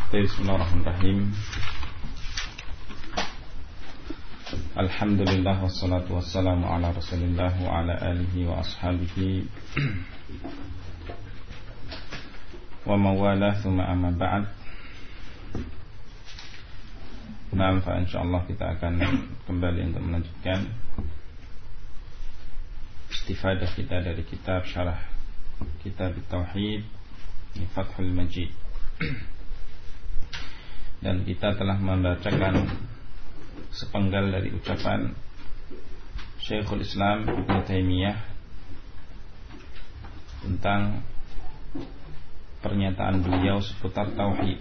Bismillahirrahmanirrahim. Alhamdulillah wassalatu wassalamu ala Rasulillah wa ala alihi wa ashabihi wa mawalah thumma amma ba'd. Nah, insyaallah kita akan kembali untuk melanjutkan istifadah kita dari kitab Syarah Kitab Tauhid Fathul Majid. Dan kita telah membacakan sepenggal dari ucapan Syekhul Islam Ibnu Taimiyah tentang pernyataan beliau seputar tauhid.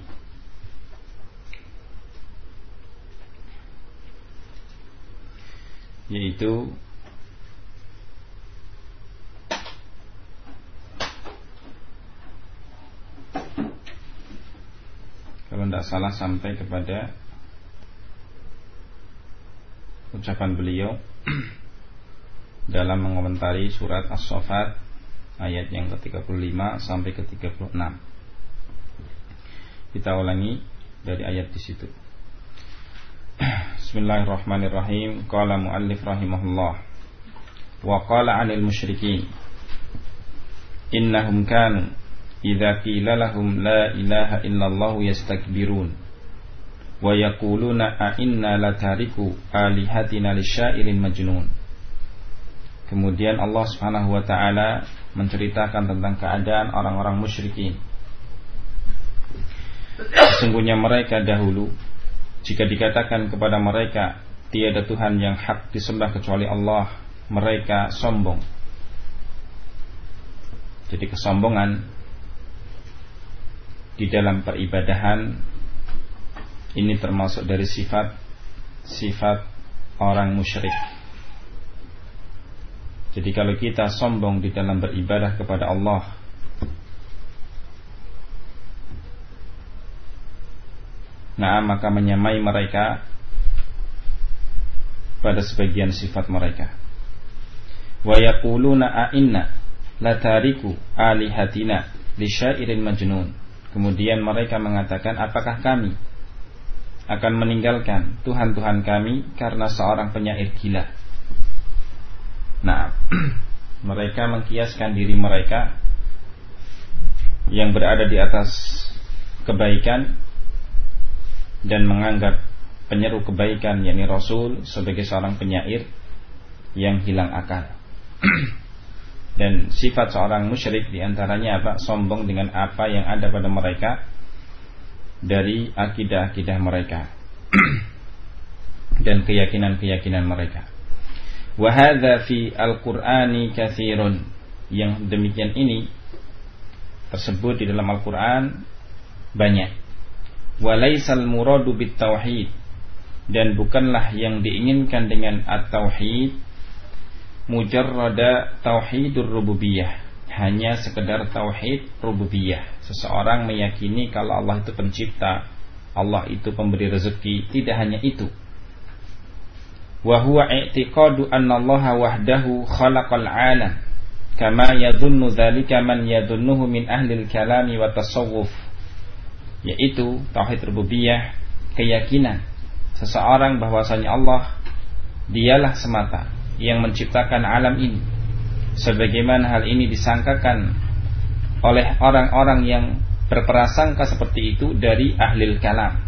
Yaitu kalau tidak salah sampai kepada ucapan beliau dalam mengomentari surat As-Saffat ayat yang ke-35 sampai ke-36. Kita ulangi dari ayat di situ. Bismillahirrahmanirrahim. Qala muallif rahimahullah wa qala 'anil musyrikin innahum kanu idza qila lahum la ilaha illallah yastakbirun wa yaquluna a inna latariku alihatina lisyairin majnun. Kemudian Allah Subhanahu wa taala menceritakan tentang keadaan orang-orang musyrikin. Sesungguhnya mereka dahulu jika dikatakan kepada mereka tiada Tuhan yang hak disembah kecuali Allah, mereka sombong. Jadi kesombongan di dalam peribadahan ini termasuk dari sifat orang musyrik. Jadi kalau kita sombong di dalam beribadah kepada Allah, maka menyamai mereka pada sebagian sifat mereka. Wa yaquluna a inna latariku alihatina lisyairin majnun. Kemudian mereka mengatakan, apakah kami akan meninggalkan Tuhan-Tuhan kami karena seorang penyair gila? Nah, mereka mengkiaskan diri mereka yang berada di atas kebaikan dan menganggap penyeru kebaikan yakni Rasul sebagai seorang penyair yang hilang akal. Dan sifat seorang musyrik diantaranya apa? Sombong dengan apa yang ada pada mereka dari akidah-akidah mereka dan keyakinan-keyakinan mereka. Wa hadza fi al-Qur'ani katsirun. Yang demikian ini tersebut di dalam Al-Qur'an banyak. Wa laisal muradu bit tauhid, dan bukanlah yang diinginkan dengan at-tauhid mujarrada tauhidur rububiyah, hanya sekedar tauhid rububiyah. Seseorang meyakini kalau Allah itu pencipta, Allah itu pemberi rezeki, tidak hanya itu. Wa huwa i'tiqadu anna Allah wahdahu khalaqal alam kama yadhunnu dzalika man yadhunnuhu min ahlil kalami wa tasawuf. Yaitu tauhid rububiyah, keyakinan seseorang bahwasanya Allah dialah semata yang menciptakan alam ini, sebagaimana hal ini disangkakan oleh orang-orang yang berprasangka seperti itu dari ahlil kalam,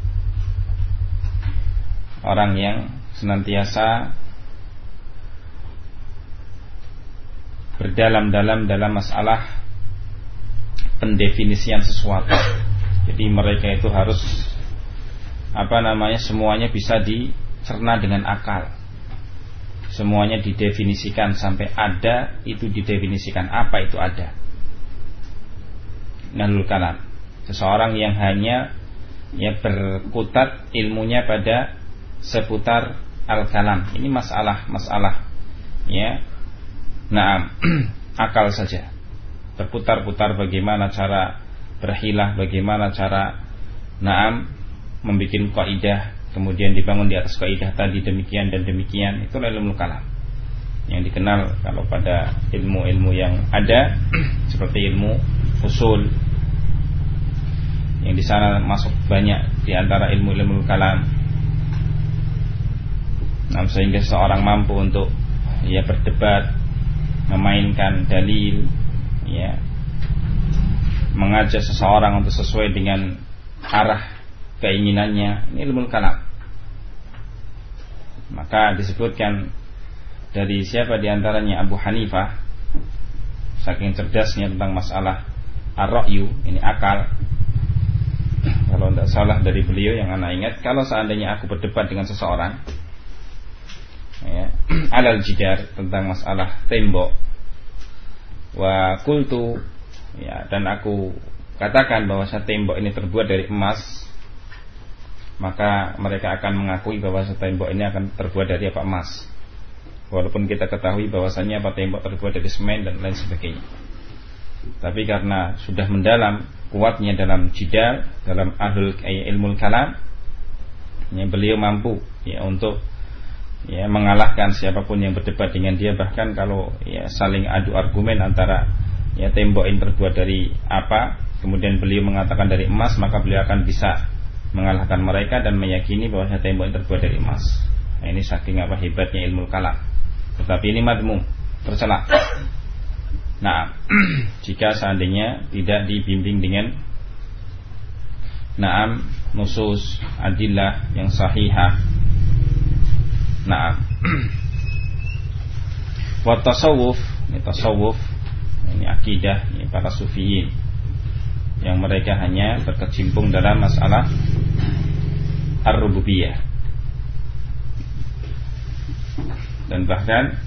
orang yang senantiasa berdalam-dalam dalam masalah pendefinisian sesuatu. Jadi mereka itu harus semuanya bisa dicerna dengan akal. Semuanya didefinisikan sampai ada itu didefinisikan apa itu ada. Nahlul kalam, seseorang yang hanya berkutat ilmunya pada seputar al-kalam. Ini masalah akal saja. Berputar-putar bagaimana cara berhilah, bagaimana cara membuat kaidah, kemudian dibangun di atas kaidah tadi demikian dan demikian. Itu ilmu kalam yang dikenal kalau pada ilmu-ilmu yang ada seperti ilmu usul, yang di sana masuk banyak di antara ilmu-ilmu kalam. Nah, sehingga seseorang mampu untuk berdebat, memainkan dalil, mengajak seseorang untuk sesuai dengan arah keinginannya. Ini ilmu kalam. Maka disebutkan dari siapa di antaranya, Abu Hanifah, saking cerdasnya tentang masalah ar-ra'yu, ini akal. Kalau tidak salah dari beliau yang ana ingat, kalau seandainya aku berdebat dengan seseorang alal jidar, tentang masalah tembok, wa qultu, dan aku katakan bahwa tembok ini terbuat dari emas, maka mereka akan mengakui bahwa tembok ini akan terbuat dari emas, walaupun kita ketahui bahwasanya tembok terbuat dari semen dan lain sebagainya. Tapi karena sudah mendalam kuatnya dalam jidal, dalam ilmu kalam, beliau mampu untuk mengalahkan siapapun yang berdebat dengan dia. Bahkan kalau saling adu argumen antara tembok ini terbuat dari apa, kemudian beliau mengatakan dari emas, maka beliau akan bisa mengalahkan mereka dan meyakini bahwa tembok ini terbuat dari emas. Nah, ini saking hebatnya ilmu kalam. Tetapi ini madmum, tercela. Nah, jika seandainya tidak dibimbing dengan nusus adillah yang sahihah. Nah, wa tasawuf, ini akidah para sufiyin, yang mereka hanya berkecimpung dalam masalah ar-rububiyah. Dan bahkan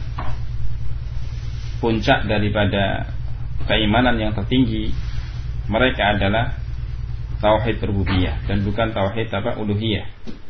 puncak daripada keimanan yang tertinggi mereka adalah tauhid rububiyah dan bukan tauhid uluhiyah.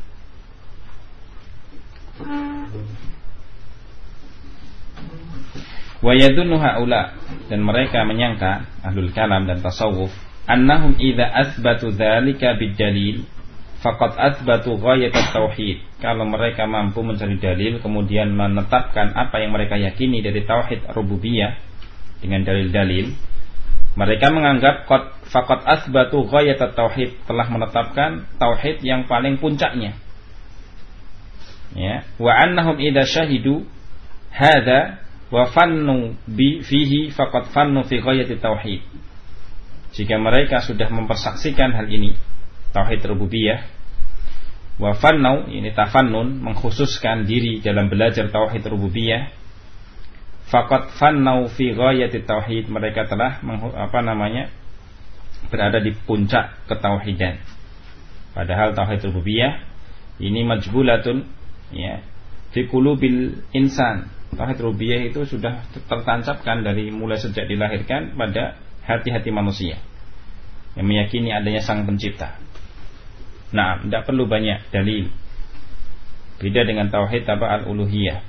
Wa yadunnu haula, dan mereka menyangka ahlul kalam dan tasawuf, annahum idza athbatu dzalika bid-dalil faqad athbatu ghayat at-tauhid. Kalau mereka mampu mencari dalil kemudian menetapkan apa yang mereka yakini dari tauhid rububiyah dengan dalil-dalil, mereka menganggap faqad athbatu ghayat at-tauhid, telah menetapkan tauhid yang paling puncaknya. Wa annahum idza syahidu hadza wa fannu fihi faqad fannu fi ghayati tauhid. Jika mereka sudah mempersaksikan hal ini, tauhid rububiyah, wa fannu, ini tafannun, mengkhususkan diri dalam belajar tauhid rububiyah, faqad fannu fi ghayati tauhid, mereka telah berada di puncak ketauhidan. Padahal tauhid rububiyah ini majbulatun fi qulubil insan. Tauhid rububiyah itu sudah tertancapkan dari mulai sejak dilahirkan pada hati-hati manusia yang meyakini adanya sang pencipta. Nah, tidak perlu banyak dalil. Beda dengan tauhid al-uluhiyah,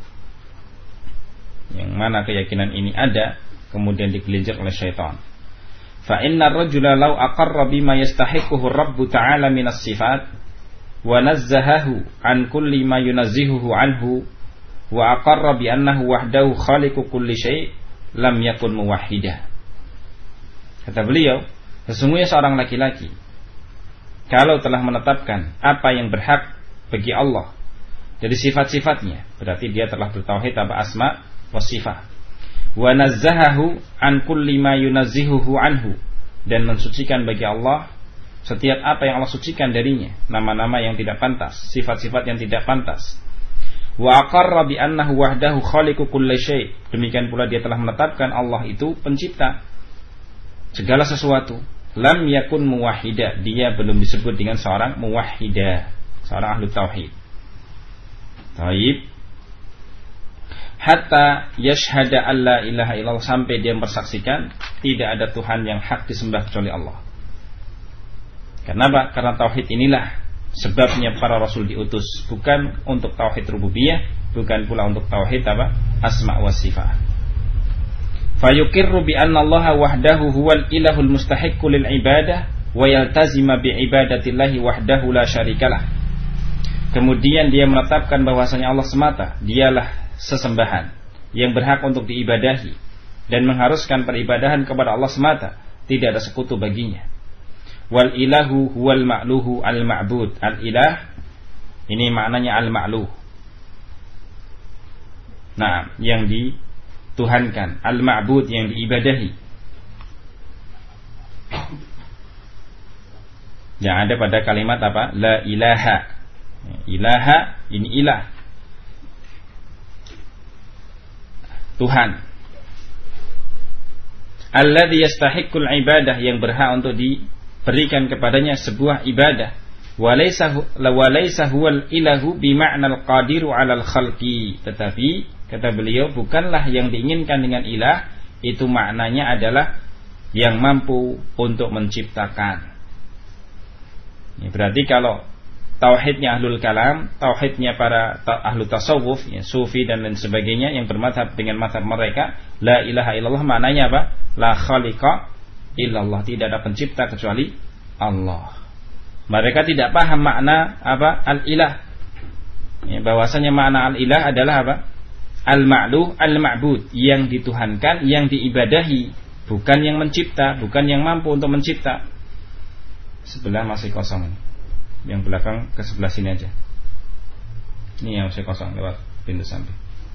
yang mana keyakinan ini ada kemudian digelincir oleh syaitan. Fa inna ar-rajula law aqarra bima yastahiquhu ar-rabbu ta'ala minas sifat wa nazzahahu an kulli ma yunazzihuhu anhu wa aqarra bi annahu wahdahu khaliqu kulli syai' lam yakun muwahhidah. Kata beliau, sesungguhnya seorang laki-laki kalau telah menetapkan apa yang berhak bagi Allah dari sifat-sifatnya, berarti dia telah bertauhid asma wa sifat. Wa nazzahahu an kulli ma yunazzihuhu anhu, dan mensucikan bagi Allah setiap apa yang Allah sucikan darinya, nama-nama yang tidak pantas, sifat-sifat yang tidak pantas. Wa aqarra bi annahu wahdahu khaliqu kulli syai', demikian pula dia telah menetapkan Allah itu pencipta segala sesuatu. Lam yakun muwahhida, dia belum disebut dengan seorang muwahhida, seorang ahli tauhid. Taib. Hatta yashhada alla ilaha illallah, sampai dia mempersaksikan tidak ada Tuhan yang hak disembah kecuali Allah. Kenapa? Karena tauhid inilah sebabnya para rasul diutus, bukan untuk tauhid rububiyah, bukan pula untuk tauhid asma wa sifat. Fayuqirru bi anna Allah wahdahu huwal ilahul mustahiqqu lil ibadah wa yaltazima bi ibadatillahi wahdahu la syarikalah. Kemudian dia menetapkan bahwasanya Allah semata dialah sesembahan yang berhak untuk diibadahi, dan mengharuskan peribadahan kepada Allah semata, tidak ada sekutu baginya. Wal ilahu huwal ma'luhu al ma'bud. Al ilah ini maknanya al ma'luh. Nah, yang dituhankan, al ma'bud yang diibadahi. Yang ada pada kalimat apa? La ilaha. Ilaha ini ilah, Tuhan. Alladzi yastahiqqul ibadah, yang berhak untuk diberikan kepadanya sebuah ibadah. Walaysa huwal ilahu bima'nal qadiru 'alal khalqi. Tetapi kata beliau, bukanlah yang diinginkan dengan ilah itu maknanya adalah yang mampu untuk menciptakan. Ya, berarti kalau tauhidnya ahlul kalam, tauhidnya para ahlu tasawuf, ya, sufi dan lain sebagainya yang bermadhab dengan madhab mereka, la ilaha illallah maknanya apa? La khaliqa illallah, tidak ada pencipta kecuali Allah. Mereka tidak paham makna apa? Al-ilah. Ya, bahwasanya makna al-ilah adalah apa? Al-ma'luh, al-ma'bud, yang dituhankan, yang diibadahi, bukan yang mencipta, bukan yang mampu untuk mencipta. Sebelah masih kosong ini. Yang belakang ke sebelah sini aja. Ini yang masih kosong lewat pintu samping.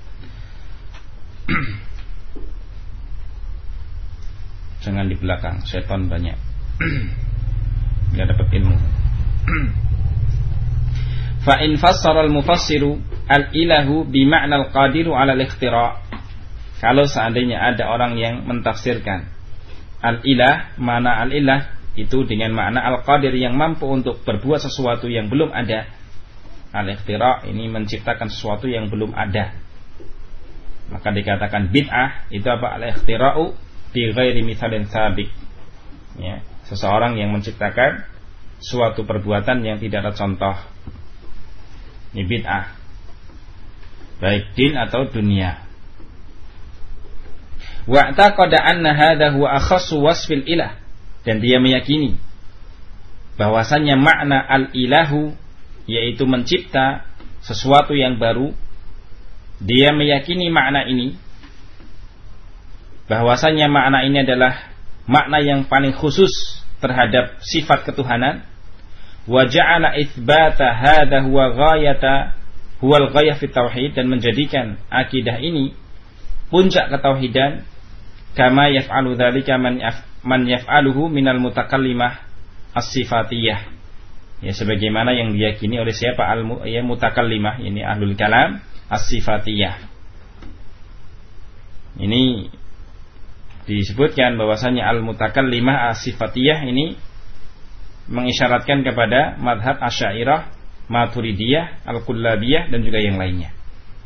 Jangan di belakang, setan banyak. Nggak dapat ilmu. Fa in fassara al-mufassiru al-ilahu bima'na al-qadiru 'ala al-ikhtira'. Kalau seandainya ada orang yang mentafsirkan al-ilah, mana al-ilah itu dengan makna al-qadir, yang mampu untuk berbuat sesuatu yang belum ada. Al-ikhtira' ini menciptakan sesuatu yang belum ada. Maka dikatakan bid'ah itu apa? Al-ikhtira'u bi ghairi mithalin sabiq. Ya, seseorang yang menciptakan suatu perbuatan yang tidak ada contoh. Ini bid'ah. Baik din atau dunia. Wa'taqada anna hadha huwa akhassu wasfil ilah. Dan dia meyakini bahwasannya makna al-ilahu yaitu mencipta sesuatu yang baru. Dia meyakini makna ini, bahwasannya makna ini adalah makna yang paling khusus terhadap sifat ketuhanan. Wa ja'ala itsbata hadha huwa huwal ghayah fi tauhid, dan menjadikan akidah ini puncak ketauhidan. Kama yaf'alu dzalika man yaf'aluhu minal mutakallimah as-sifatiyah. Ya, sebagaimana yang diyakini oleh siapa? Mutakallimah, ini ahlul kalam as-sifatiyah. Ini disebutkan bahwasanya al-mutakallimah as-sifatiyah ini mengisyaratkan kepada madhab Asy'ariyah, Maturidiyah, Al-Kullabiyah dan juga yang lainnya.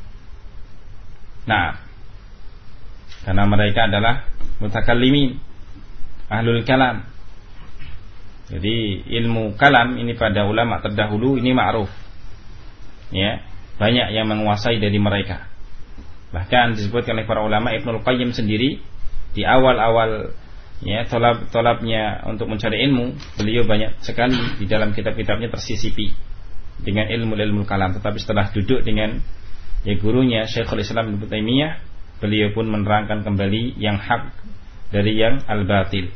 Nah, karena mereka adalah mutakallimin, ahlul kalam. Jadi ilmu kalam ini pada ulama terdahulu ini ma'ruf. Ya, banyak yang menguasai dari mereka. Bahkan disebutkan oleh para ulama, Ibnul Qayyim sendiri di awal-awal ya tolabnya untuk mencari ilmu, beliau banyak sekali di dalam kitab-kitabnya tersisipi dengan ilmu kalam. Tetapi setelah duduk dengan gurunya Syekhul Islam Ibnu Taimiyah, beliau pun menerangkan kembali yang hak dari yang al-batil.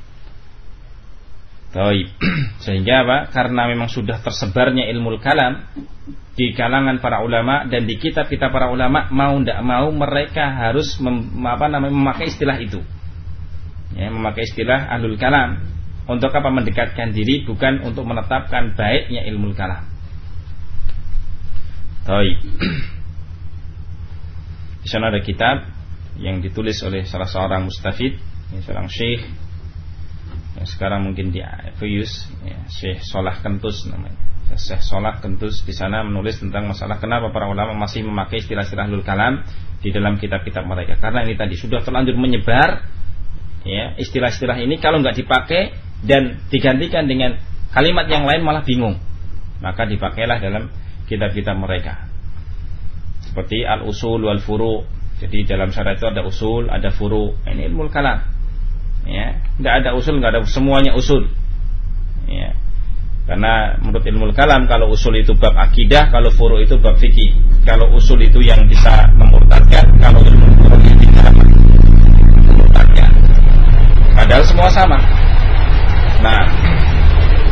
Baik. Sehingga apa? Karena memang sudah tersebarnya ilmu kalam di kalangan para ulama dan di kitab-kitab para ulama, mau tidak mau mereka harus memakai istilah itu. Ya, memakai istilah ahlul kalam. Untuk apa? Mendekatkan diri, bukan untuk menetapkan baiknya ilmu kalam. Baik. Di sana ada kitab yang ditulis oleh salah seorang mustafid, seorang syekh yang sekarang mungkin di Fuyus, ya, Syekh Shalah Kentus namanya. Syekh Shalah Kentus di sana menulis tentang masalah kenapa para ulama masih memakai istilah-istilah ahlul kalam di dalam kitab-kitab mereka. Karena ini tadi sudah terlanjur menyebar, ya, istilah-istilah ini kalau nggak dipakai dan digantikan dengan kalimat yang lain malah bingung. Maka dipakailah dalam kitab-kitab mereka. Seperti al-usul wal furu'. Jadi dalam syariat itu ada usul, ada furu'. Ini ilmu kalam. Ya, tidak ada usul, nggak ada, semuanya usul. Ya. Karena menurut ilmu kalam, kalau usul itu bab akidah, kalau furu' itu bab fikih. Kalau usul itu yang bisa memurtadkan, kalau ilmu furu' itu tidak memurtadkan. Padahal semua sama. Nah,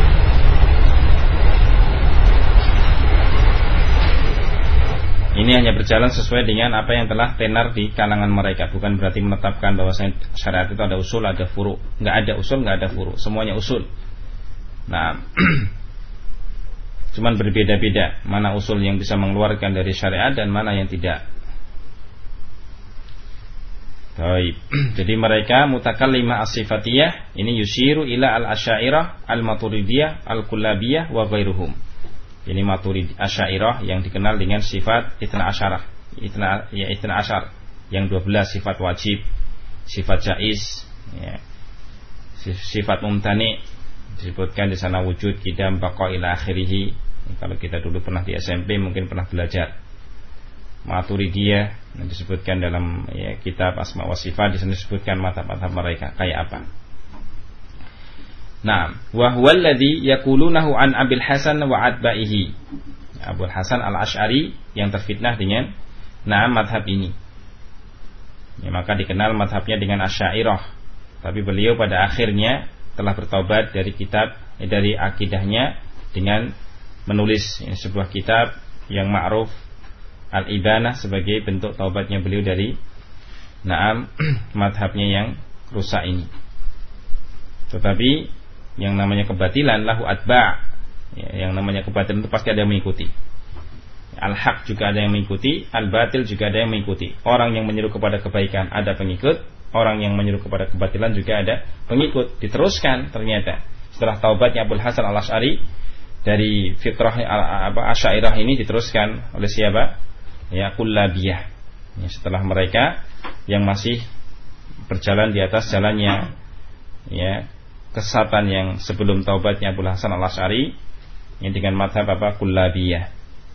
berjalan sesuai dengan apa yang telah tenar di kalangan mereka. Bukan berarti menetapkan bahwa syariat itu ada usul, ada furu. Nggak ada usul, nggak ada furu, semuanya usul. Nah, cuman berbeda-beda mana usul yang bisa mengeluarkan dari syariat dan mana yang tidak. Baik. Jadi mereka mutakallimah as-sifatiyah ini yushiru ila al-asy'ariyah, al-maturidiyah, al-kullabiyah wa ghairuhum. Ini Maturidi Asy'ariyah yang dikenal dengan sifat Itsna Asyarah. Itsna Asyar yang 12 sifat wajib, sifat jaiz, ya. Sifat mumtani disebutkan di sana wujud, qidam, baqa ila akhirih. Kalau kita dulu pernah di SMP mungkin pernah belajar. Maturidiyah yang disebutkan dalam kitab Asma wa Sifat, di sana disebutkan mazhab-mazhab mereka kayak apa. Nah, wa huwa alladhi yaqulunahu an Abil Hasan wa atba'ihi. Abu Hasan Al-Asy'ari yang terfitnah dengan mazhab ini. Ya, maka dikenal mazhabnya dengan Asy'ariyah. Tapi beliau pada akhirnya telah bertobat dari dari akidahnya dengan menulis sebuah kitab yang ma'ruf Al-Ibanah sebagai bentuk taubatnya beliau dari mazhabnya yang rusak ini. Tetapi yang namanya kebatilan lahu atba', yang namanya kebatilan itu pasti ada yang mengikuti. Al-haq juga ada yang mengikuti, al-batil juga ada yang mengikuti. Orang yang menyeru kepada kebaikan ada pengikut, orang yang menyeru kepada kebatilan juga ada pengikut. Diteruskan ternyata setelah taubatnya Abu Hasan Al-Asy'ari dari fitrah Asy'ariyah ini diteruskan oleh siapa? Ya, kullabiyah. Ya, setelah mereka yang masih berjalan di atas jalannya kesesatan yang sebelum taubatnya Abu Hasan Al-Asy'ari yang dengan mazhab kullabiyah.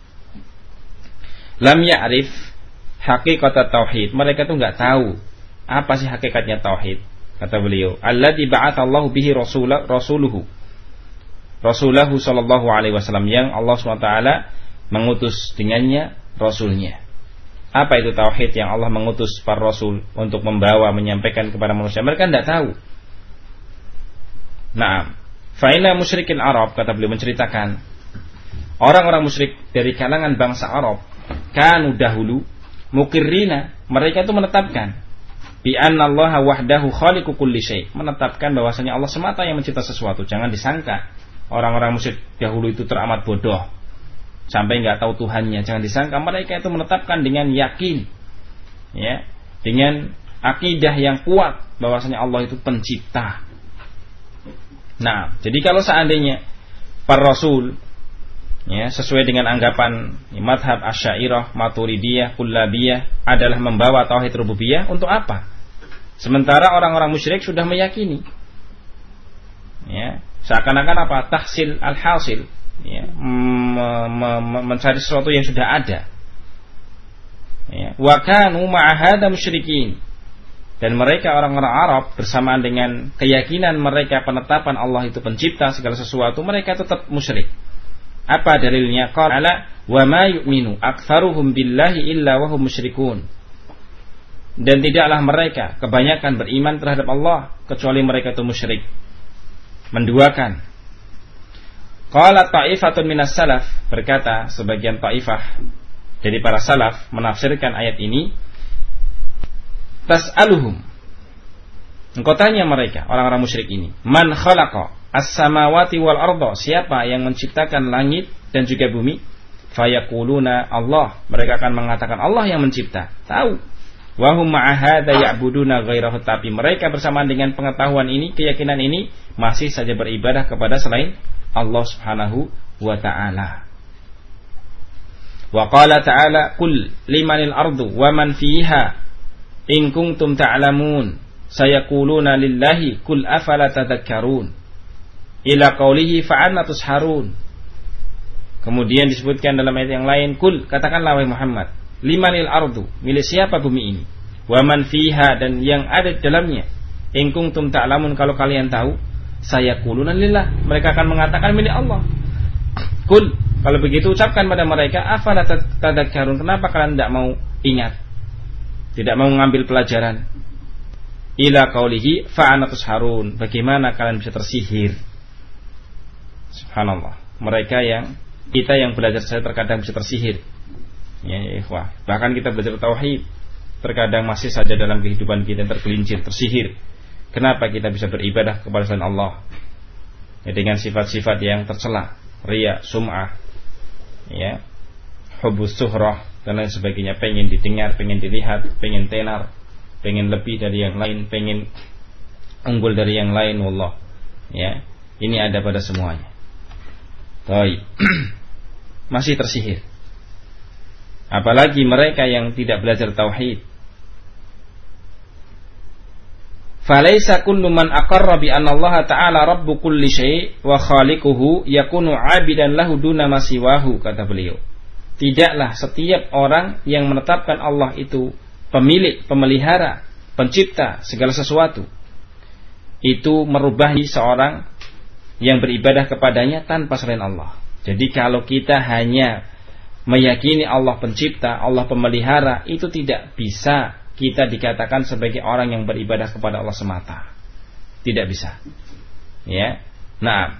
Lam ya'rif haqiqat tauhid. Mereka tuh enggak tahu apa sih hakikatnya tauhid. Kata beliau, alladzi ba'atsallahu bihi rasuluhu sallallahu alaihi wasallam, yang Allah SWT mengutus dengannya rasulnya. Apa itu tauhid yang Allah mengutus para rasul untuk membawa, menyampaikan kepada manusia? Mereka enggak tahu. Nah, fa'ina musyrikin Arab, kata beliau menceritakan orang-orang musyrik dari kalangan bangsa Arab, kanu dahulu mukirrina, mereka itu menetapkan bi annallaha wahdahu khaliqu kulli syai', menetapkan bahwasanya Allah semata yang mencipta sesuatu. Jangan disangka orang-orang musyrik dahulu itu teramat bodoh sampai enggak tahu Tuhannya. Jangan disangka, mereka itu menetapkan dengan yakin, ya, dengan akidah yang kuat bahwasanya Allah itu pencipta. Nah, jadi kalau seandainya para rasul sesuai dengan anggapan mazhab Asy'ariyah, Maturidiyah, Kullabiyah adalah membawa tauhid rububiyah, untuk apa? Sementara orang-orang musyrik sudah meyakini. Seakan-akan apa? Tahsil al-hasil, mencari sesuatu yang sudah ada. Wa kanu ma'a hadza musyrikin. Dan mereka orang-orang Arab bersamaan dengan keyakinan mereka penetapan Allah itu pencipta segala sesuatu, mereka tetap musyrik. Apa dalilnya? Qala wa ma yu'minu aktsaruhum billahi illa wa hum musyrikun. Dan tidaklah mereka kebanyakan beriman terhadap Allah kecuali mereka itu musyrik, menduakan. Qala ta'ifatun minas salaf, berkata sebagian taifah dari para salaf menafsirkan ayat ini, tas'aluhum, engkau tanya mereka, orang-orang musyrik ini, man khalaqa as-samawati wal arda, siapa yang menciptakan langit dan juga bumi? Fayaquluna Allah, mereka akan mengatakan Allah yang mencipta. Tahu. Wa hum ma'a hadza ya'buduna ghairahu, tapi mereka bersamaan dengan pengetahuan ini, keyakinan ini, masih saja beribadah kepada selain Allah Subhanahu wa ta'ala. Wa qala ta'ala, qul limanil ardu wa man fiha in kuntum ta'lamun sayaquluna lillahi qul afala tadhakkarun ila qaulihi fa'anna tusharun. Kemudian disebutkan dalam ayat yang lain, qul, katakanlah wahai Muhammad, limanil ardu, milik siapa bumi ini, wa man fiha, dan yang ada di dalamnya, in kuntum ta'lamun, kalau kalian tahu, sayaquluna lillah, mereka akan mengatakan milik Allah. Qul, kalau begitu ucapkan pada mereka, afala tadhakkarun, kenapa kalian tidak mau ingat, tidak mau mengambil pelajaran? Ila qaulihi fa'ana tusharun, bagaimana kalian bisa tersihir? Subhanallah, kita yang belajar saja terkadang bisa tersihir. Ya, ikhwah. Bahkan kita belajar tauhid, terkadang masih saja dalam kehidupan kita tergelincir, tersihir. Kenapa kita bisa beribadah kepada selain Allah? Ya, dengan sifat-sifat yang tercela, riya, sum'ah, ya, hubus suhrah dan lain sebagainya. Pengen didengar, pengen dilihat, pengen tenar, pengen lebih dari yang lain, pengen unggul dari yang lain. Wallah, ya, ini ada pada semuanya. Baik. Masih tersihir. Apalagi mereka yang tidak belajar tauhid. Falaisa kullu man aqarra bi anna Allah ta'ala rabbu kulli syai' wa khaliquhu yakunu 'abidan lahu duna ma siwahu, kata beliau. Tidaklah setiap orang yang menetapkan Allah itu pemilik, pemelihara, pencipta segala sesuatu, itu merubahi seorang yang beribadah kepadanya tanpa selain Allah. Jadi kalau kita hanya meyakini Allah pencipta, Allah pemelihara, itu tidak bisa kita dikatakan sebagai orang yang beribadah kepada Allah semata. Tidak bisa. Ya. Nah,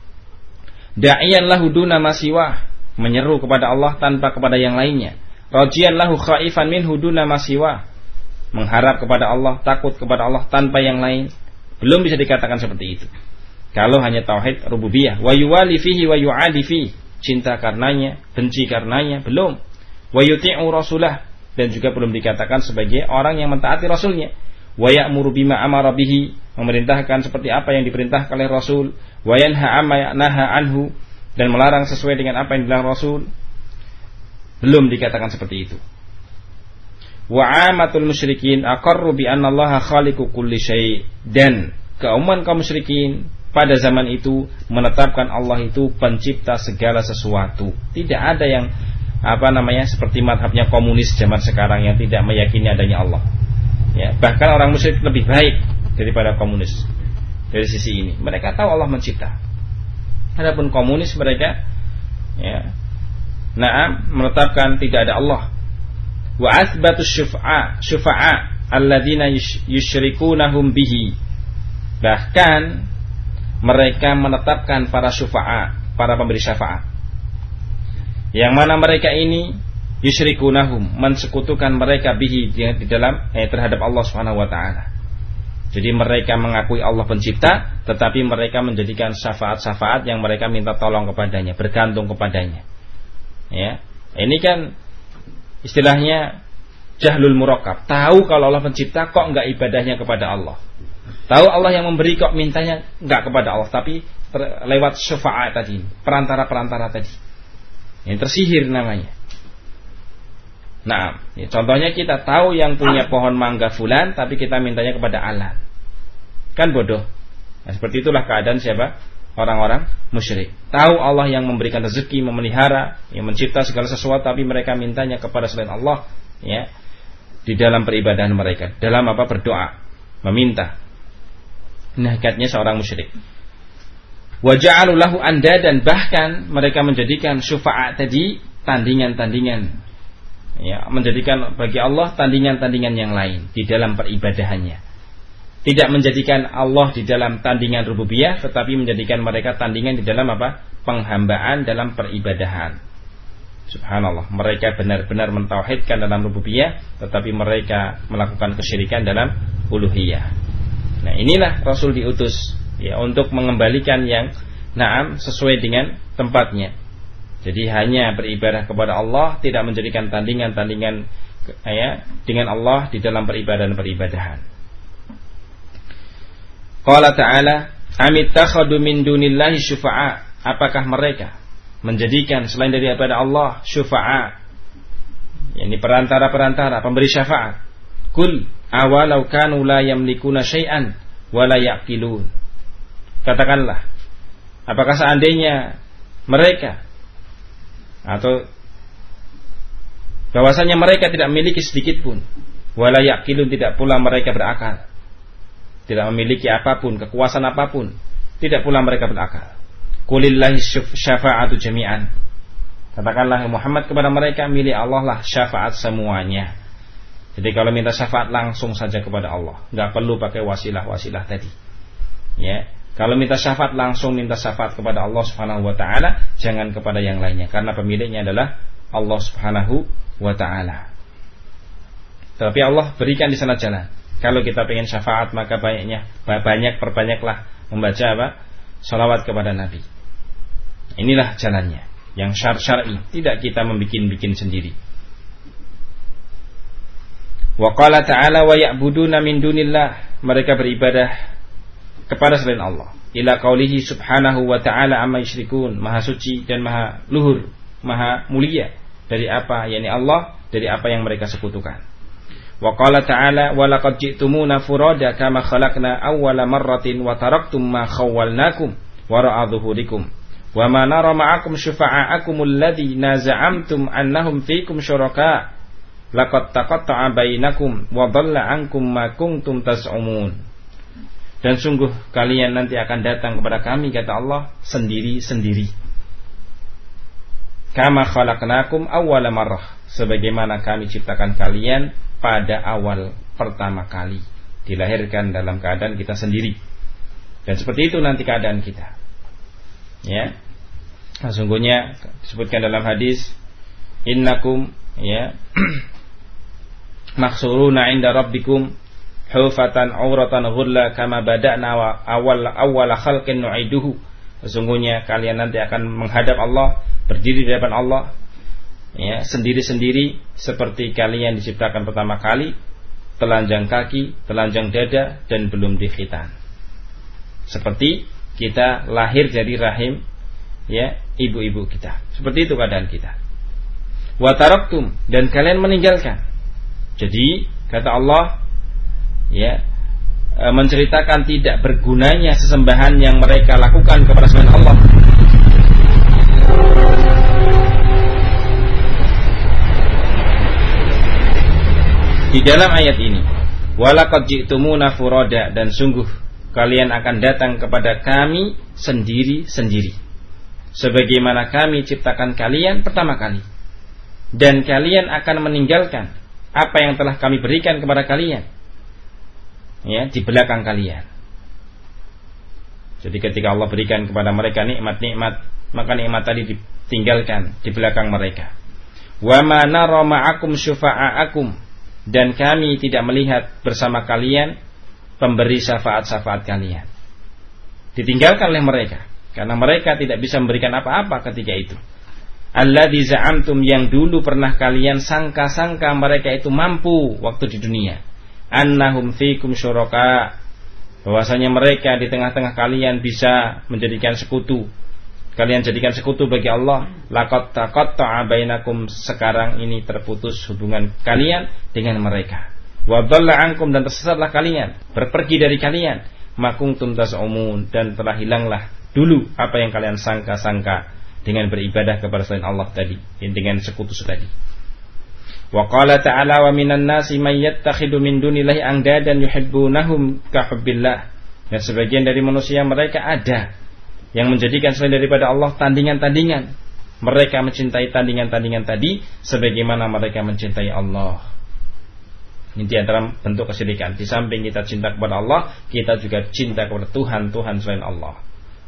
da'iyan lahu duna ma siwah, menyeru kepada Allah tanpa kepada yang lainnya. Rajiyan lahu khaifan minhu duna ma siwah, mengharap kepada Allah, takut kepada Allah tanpa yang lain. Belum bisa dikatakan seperti itu. Kalau hanya tauhid rububiyah, wa yuwali fihi wa yu'adi fihi, cinta karenanya, benci karenanya, belum. Wa yuti'u rasulah, dan juga belum dikatakan sebagai orang yang mentaati rasulnya. Wa ya'muru bima amara bihi, memerintahkan seperti apa yang diperintahkan oleh Rasul. Wa yanha amma naha anhu, dan melarang sesuai dengan apa yang dilarang Rasul. Belum dikatakan seperti itu. Wa amatul musyrikin aqarru bi anna Allaha khaliqu kulli syai', dan keumuman kaum musyrikin pada zaman itu menetapkan Allah itu pencipta segala sesuatu. Tidak ada yang seperti madhabnya komunis zaman sekarang yang tidak meyakini adanya Allah. Ya, bahkan orang musyrik lebih baik daripada komunis dari sisi ini. Mereka tahu Allah mencipta. Adapun komunis mereka, ya, menetapkan tidak ada Allah. Wa athbatus syufa'a alladzina yusyrikunahum bihi. Bahkan mereka menetapkan para syufa'a, para pemberi syafaat, yang mana mereka ini yusyrikunahum, mensekutukan mereka bihi, di dalam terhadap Allah Subhanahu wa taala. Jadi mereka mengakui Allah pencipta, tetapi mereka menjadikan syafaat-syafaat yang mereka minta tolong kepadanya, bergantung kepadanya. Ya, ini kan istilahnya jahlul murakkab. Tahu kalau Allah pencipta, kok enggak ibadahnya kepada Allah. Tahu Allah yang memberi, kok mintanya enggak kepada Allah, tapi lewat syafaat tadi, perantara-perantara tadi. Yang tersihir namanya. Nah, ya, contohnya kita tahu yang punya pohon mangga fulan, tapi kita mintanya kepada alat. Kan bodoh. Nah, seperti itulah keadaan siapa? Orang-orang musyrik. Tahu Allah yang memberikan rezeki, memelihara, yang mencipta segala sesuatu, tapi mereka mintanya kepada selain Allah, ya, di dalam peribadahan mereka, dalam berdoa, meminta. Nah, hakikatnya seorang musyrik. Wa ja'alu lahu andadan, bahkan mereka menjadikan syufaat tadi tandingan-tandingan, ya, menjadikan bagi Allah tandingan-tandingan yang lain di dalam peribadahannya. Tidak menjadikan Allah di dalam tandingan rububiyah, tetapi menjadikan mereka tandingan di dalam penghambaan dalam peribadahan. Subhanallah, mereka benar-benar mentauhidkan dalam rububiyah, tetapi mereka melakukan kesyirikan dalam uluhiyah. Nah, inilah Rasul diutus, ya, untuk mengembalikan yang sesuai dengan tempatnya. Jadi hanya beribadah kepada Allah, tidak menjadikan tandingan-tandingan, ya, dengan Allah di dalam peribadahan. Qala ta'ala, amittakhadu min dunillahi syufa'a, apakah mereka menjadikan selain daripada Allah syufa'a, yakni perantara-perantara, pemberi syafaat. Kul awalau kanu la yamlikuna syai'an wa la yaqilun. Katakanlah, apakah seandainya mereka, atau bahwasanya mereka tidak memiliki sedikit pun, wala yaqilun, tidak pula mereka berakal, tidak memiliki apapun, kekuasaan apapun, tidak pula mereka berakal. Qulillahi syafa'atu jami'an, katakanlah Muhammad kepada mereka, milik Allah lah syafaat semuanya. Jadi kalau minta syafaat langsung saja kepada Allah, nggak perlu pakai wasilah-wasilah tadi. Ya, kalau minta syafaat langsung minta syafaat kepada Allah Subhanahu wa taala, jangan kepada yang lainnya, karena pemiliknya adalah Allah Subhanahu wa ta'ala. Tapi Allah berikan di sana jalan. Kalau kita pengen syafaat, maka perbanyaklah membaca apa? Salawat kepada Nabi. Inilah jalannya yang syar'i, tidak kita membikin-bikin sendiri. Wa qala ta'ala wa ya'buduna min dunillah, mereka beribadah kepada selain Allah. Ila qaulihi subhanahu wa ta'ala amma yusyrikun, maha suci dan maha luhur, maha mulia dari apa, yakni Allah, dari apa yang mereka sekutukan. Wa qala ta'ala wa laqad ji'tumuna furada kama khalaqna awwala marratin wa taraktum ma khawwalnakum wara'a dhuhurikum wa ma nara ma'akum syufa'akum alladhina za'amtum annahum fiikum syuraka laqad taqatta'a bainakum wa dhalla 'ankum ma kuntum tas'umun. Dan sungguh kalian nanti akan datang kepada kami, kata Allah, sendiri-sendiri. Kama khalaqnakum awwala marrah, sebagaimana kami ciptakan kalian pada awal pertama kali, dilahirkan dalam keadaan kita sendiri. Dan seperti itu nanti keadaan kita. Ya. Sesungguhnya disebutkan dalam hadis, innakum ya mahsuruna 'inda rabbikum hufatan 'uratan ghulla kama bada'na awwal khalqin nu'iduhu. Sesungguhnya kalian nanti akan menghadap Allah, berdiri di hadapan Allah, ya, sendiri-sendiri seperti kalian diciptakan pertama kali, telanjang kaki, telanjang dada, dan belum dikhitan. Seperti kita lahir dari rahim, ya, ibu-ibu kita. Seperti itu keadaan kita. Wa taraktum, dan kalian meninggalkan. Jadi kata Allah, ya, menceritakan tidak bergunanya sesembahan yang mereka lakukan kepada selain Allah. Di dalam ayat ini, walaqad ji'tumuna furada, dan sungguh kalian akan datang kepada kami sendiri-sendiri, sebagaimana kami ciptakan kalian pertama kali, dan kalian akan meninggalkan apa yang telah kami berikan kepada kalian, ya, di belakang kalian. Jadi ketika Allah berikan kepada mereka nikmat-nikmat, maka nikmat tadi ditinggalkan di belakang mereka. Wa ma nara ma'akum syufa'akum, dan kami tidak melihat bersama kalian pemberi syafaat-syafaat kalian. Ditinggalkan oleh mereka, karena mereka tidak bisa memberikan apa-apa ketika itu. Alladzi za'amtum, yang dulu pernah kalian sangka-sangka mereka itu mampu waktu di dunia. Annahum fiikum syuraka, bahwasanya mereka di tengah-tengah kalian bisa menjadikan sekutu. Kalian jadikan sekutu bagi Allah. Laqad taqatta'a bainakum, sekarang ini terputus hubungan kalian dengan mereka. Wa dhalla 'ankum, dan tersesatlah kalian, berpergi dari kalian. Ma kuntum tas'umun, dan telah hilanglah dulu apa yang kalian sangka-sangka dengan beribadah kepada selain Allah tadi, dengan sekutu tadi. Wa qala ta'ala wa minan nasi may yattakhidu min dunillahi andadan yuhibbunahum ka hubbillah. Dan sebagian dari manusia mereka ada yang menjadikan selain daripada Allah tandingan-tandingan. Mereka mencintai tandingan-tandingan tadi sebagaimana mereka mencintai Allah. Ini di antara bentuk kesyirikan. Di samping kita cinta kepada Allah, kita juga cinta kepada Tuhan selain Allah.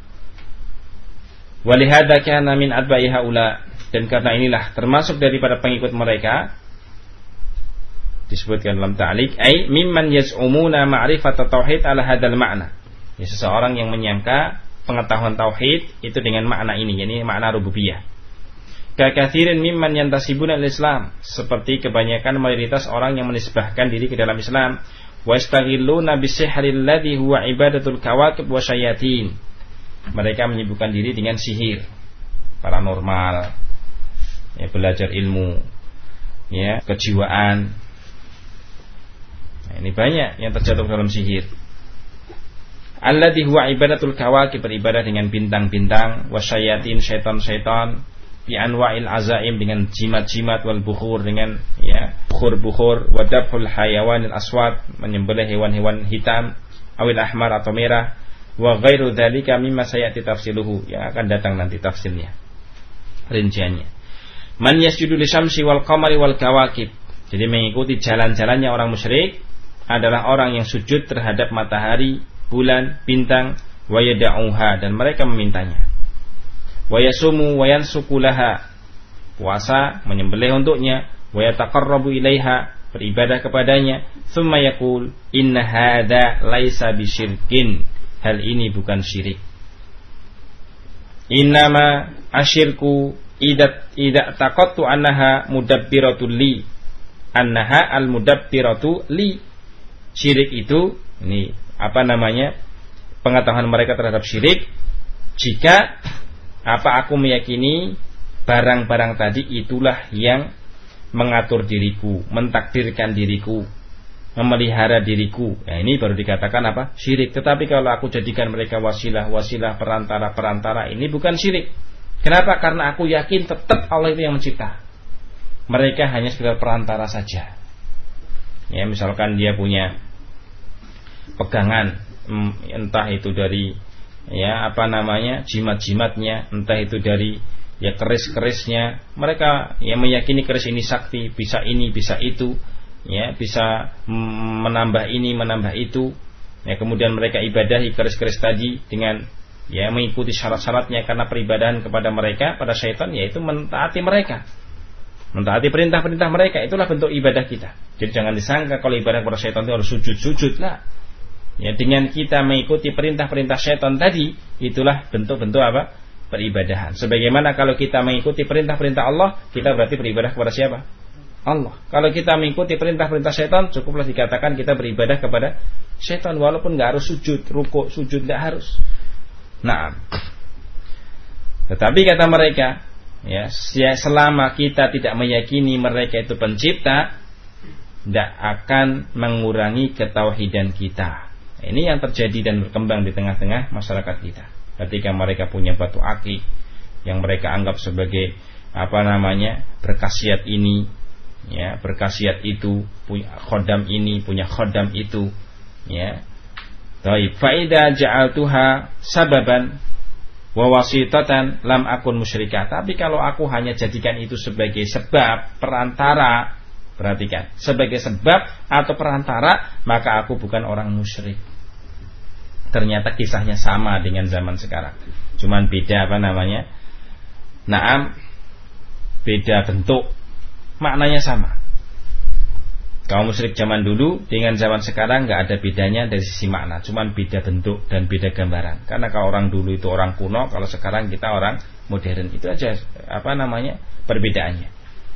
Walihada kana min adba'i haula, dan karena inilah termasuk daripada pengikut mereka, disebutkan dalam ta'liq, ai mimman yaz'umuna ma'rifata tauhid ala hadzal ma'na. Ya, seseorang yang menyangka pengetahuan tauhid itu dengan makna ini, yakni makna rububiyah. Kakatsirin mimman yantasibuna al-Islam, seperti kebanyakan mayoritas orang yang menisbahkan diri ke dalam Islam. Wa yastaghilluna bisihril ladzi huwa ibadatul kawakib wa syayatin. Mereka menyibukkan diri dengan sihir paranormal, ya, belajar ilmu, ya, kejiwaan. Nah, ini banyak yang terjatuh dalam sihir. Alladzi huwa ibadatul kawakib, beribadah dengan bintang-bintang, wasyayatin, syaitan-syaitan, bi anwa'il azaim, dengan jimat-jimat, wal bukhur, dengan, ya, bukhur-bukhur, wa dabhul hayawanil aswad, menyembelih hewan-hewan hitam, awil ahmar atau merah, wa ghairu dzalika mimma sayati tafsiluhu, yang akan datang nanti tafsirnya, rinciannya. Man yasjudu lisyamsi wal qamari wal kawakib, jadi mengikuti jalan-jalannya orang musyrik adalah orang yang sujud terhadap matahari, bulan, bintang, wa yad'uha, dan mereka memintanya. Wa yasumu wa yansuku laha, puasa, menyembelih untuknya, wa yataqarrabu ilaiha, beribadah kepadanya, thumma yaqul inna hadza laisa bisyirkin, hal ini bukan syirik. Innama asyirku idza taqattu annaha mudabbiratul li, annaha al mudabbiratu li. Syirik itu, ini apa namanya, pengetahuan mereka terhadap syirik jika aku meyakini barang-barang tadi itulah yang mengatur diriku, mentakdirkan diriku, memelihara diriku. Nah, ini baru dikatakan apa? Syirik. Tetapi kalau aku jadikan mereka wasilah, perantara, ini bukan syirik. Kenapa? Karena aku yakin tetap Allah itu yang mencipta. Mereka hanya sekedar perantara saja. Ya, misalkan dia punya pegangan, entah itu dari jimat-jimatnya, entah itu dari keris-kerisnya. Mereka meyakini keris ini sakti, bisa ini, bisa itu, bisa menambah ini, menambah itu. Kemudian mereka ibadahi keris-keris tadi dengan mengikuti syarat-syaratnya, karena peribadahan kepada mereka, pada syaitan, yaitu mentaati mereka, mentaati perintah-perintah mereka. Itulah bentuk ibadah kita. Jadi jangan disangka kalau ibadah kepada syaitan itu harus sujud-sujud lah. Dengan kita mengikuti perintah-perintah syaitan tadi, itulah bentuk-bentuk apa? Peribadahan. Sebagaimana kalau kita mengikuti perintah-perintah Allah, kita berarti beribadah kepada siapa? Allah. Kalau kita mengikuti perintah-perintah syaitan, cukuplah dikatakan kita beribadah kepada syaitan, walaupun nggak harus sujud, rukuk, sujud nggak harus. Nah, tetapi kata mereka, selama kita tidak meyakini mereka itu pencipta, tidak akan mengurangi ketauhidan kita. Ini yang terjadi dan berkembang di tengah-tengah masyarakat kita. Ketika mereka punya batu akik yang mereka anggap sebagai berkhasiat ini, berkhasiat itu, punya khodam ini, punya khodam itu, Taib. Fa idza ja'altuha sababan wa wasitatan lam akun musyrikah. Tapi kalau aku hanya jadikan itu sebagai sebab, perantara, perhatikan, sebagai sebab atau perantara, maka aku bukan orang musyrik. Ternyata kisahnya sama dengan zaman sekarang, cuman beda beda bentuk, maknanya sama. Kaum musyrik zaman dulu dengan zaman sekarang nggak ada bedanya dari sisi makna, cuman beda bentuk dan beda gambaran. Karena kalau orang dulu itu orang kuno, kalau sekarang kita orang modern, itu aja perbedaannya.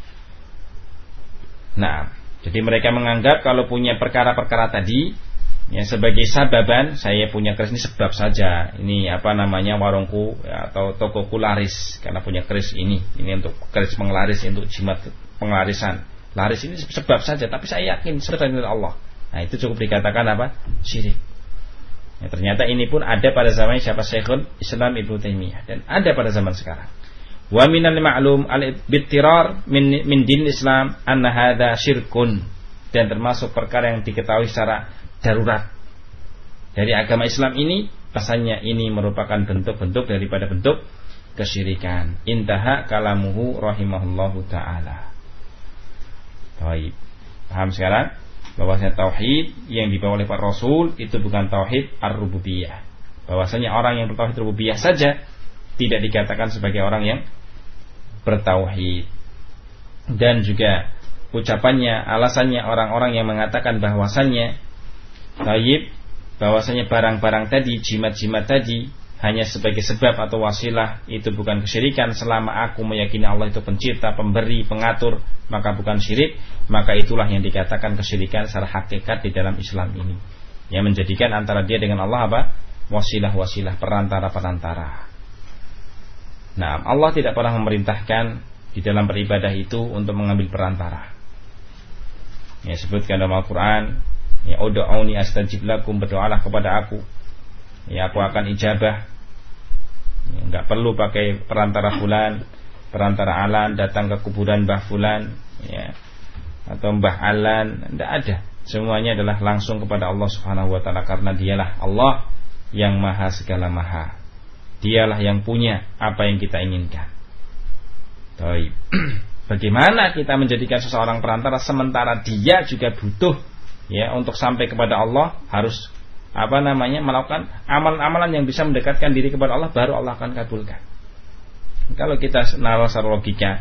Nah, jadi mereka menganggap kalau punya perkara-perkara tadi, sebagai sababan, saya punya keris ini sebab saja. Ini warungku atau tokoku laris karena punya keris ini untuk keris penglaris, untuk jimat penglarisan. Laris ini sebab saja, tapi saya yakin serta dengan Allah. Nah, itu cukup dikatakan syirik. Ternyata ini pun ada pada zaman siapa, Syekhul Islam Ibnu Taimiyah, dan ada pada zaman sekarang. Wa minal ma'lum al-bittirar min din Islam anna hadza syirkun, dan termasuk perkara yang diketahui secara darurat dari agama Islam ini, rasanya ini merupakan bentuk-bentuk daripada bentuk kesyirikan. Intaha kalamuhu rahimahullahu ta'ala. Baik, paham sekarang bahwasanya tauhid yang dibawa oleh para rasul itu bukan tauhid ar-rububiyah. Bahwasanya orang yang bertauhid rububiyah saja tidak dikatakan sebagai orang yang bertauhid. Dan juga ucapannya, alasannya orang-orang yang mengatakan bahwasanya barang-barang tadi, jimat-jimat tadi hanya sebagai sebab atau wasilah, itu bukan kesyirikan. Selama aku meyakini Allah itu pencipta, pemberi, pengatur, maka bukan syirik. Maka itulah yang dikatakan kesyirikan secara hakikat di dalam Islam ini, yang menjadikan antara dia dengan Allah wasilah-wasilah, perantara-perantara. Nah, Allah tidak pernah memerintahkan di dalam beribadah itu untuk mengambil perantara. Sebutkan dalam Al-Quran, ud'uni astajib lakum, berdoalah kepada aku, aku akan ijabah. Enggak perlu pakai perantara fulan, perantara alan, datang ke kuburan Mbah fulan, atau Mbah Alan, enggak ada. Semuanya adalah langsung kepada Allah Subhanahu wa taala, karena dialah Allah yang maha segala maha. Dialah yang punya apa yang kita inginkan. Baik. Bagaimana kita menjadikan seseorang perantara sementara dia juga butuh untuk sampai kepada Allah, harus melakukan amalan-amalan yang bisa mendekatkan diri kepada Allah, baru Allah akan kabulkan. Kalau kita nalar secara logika,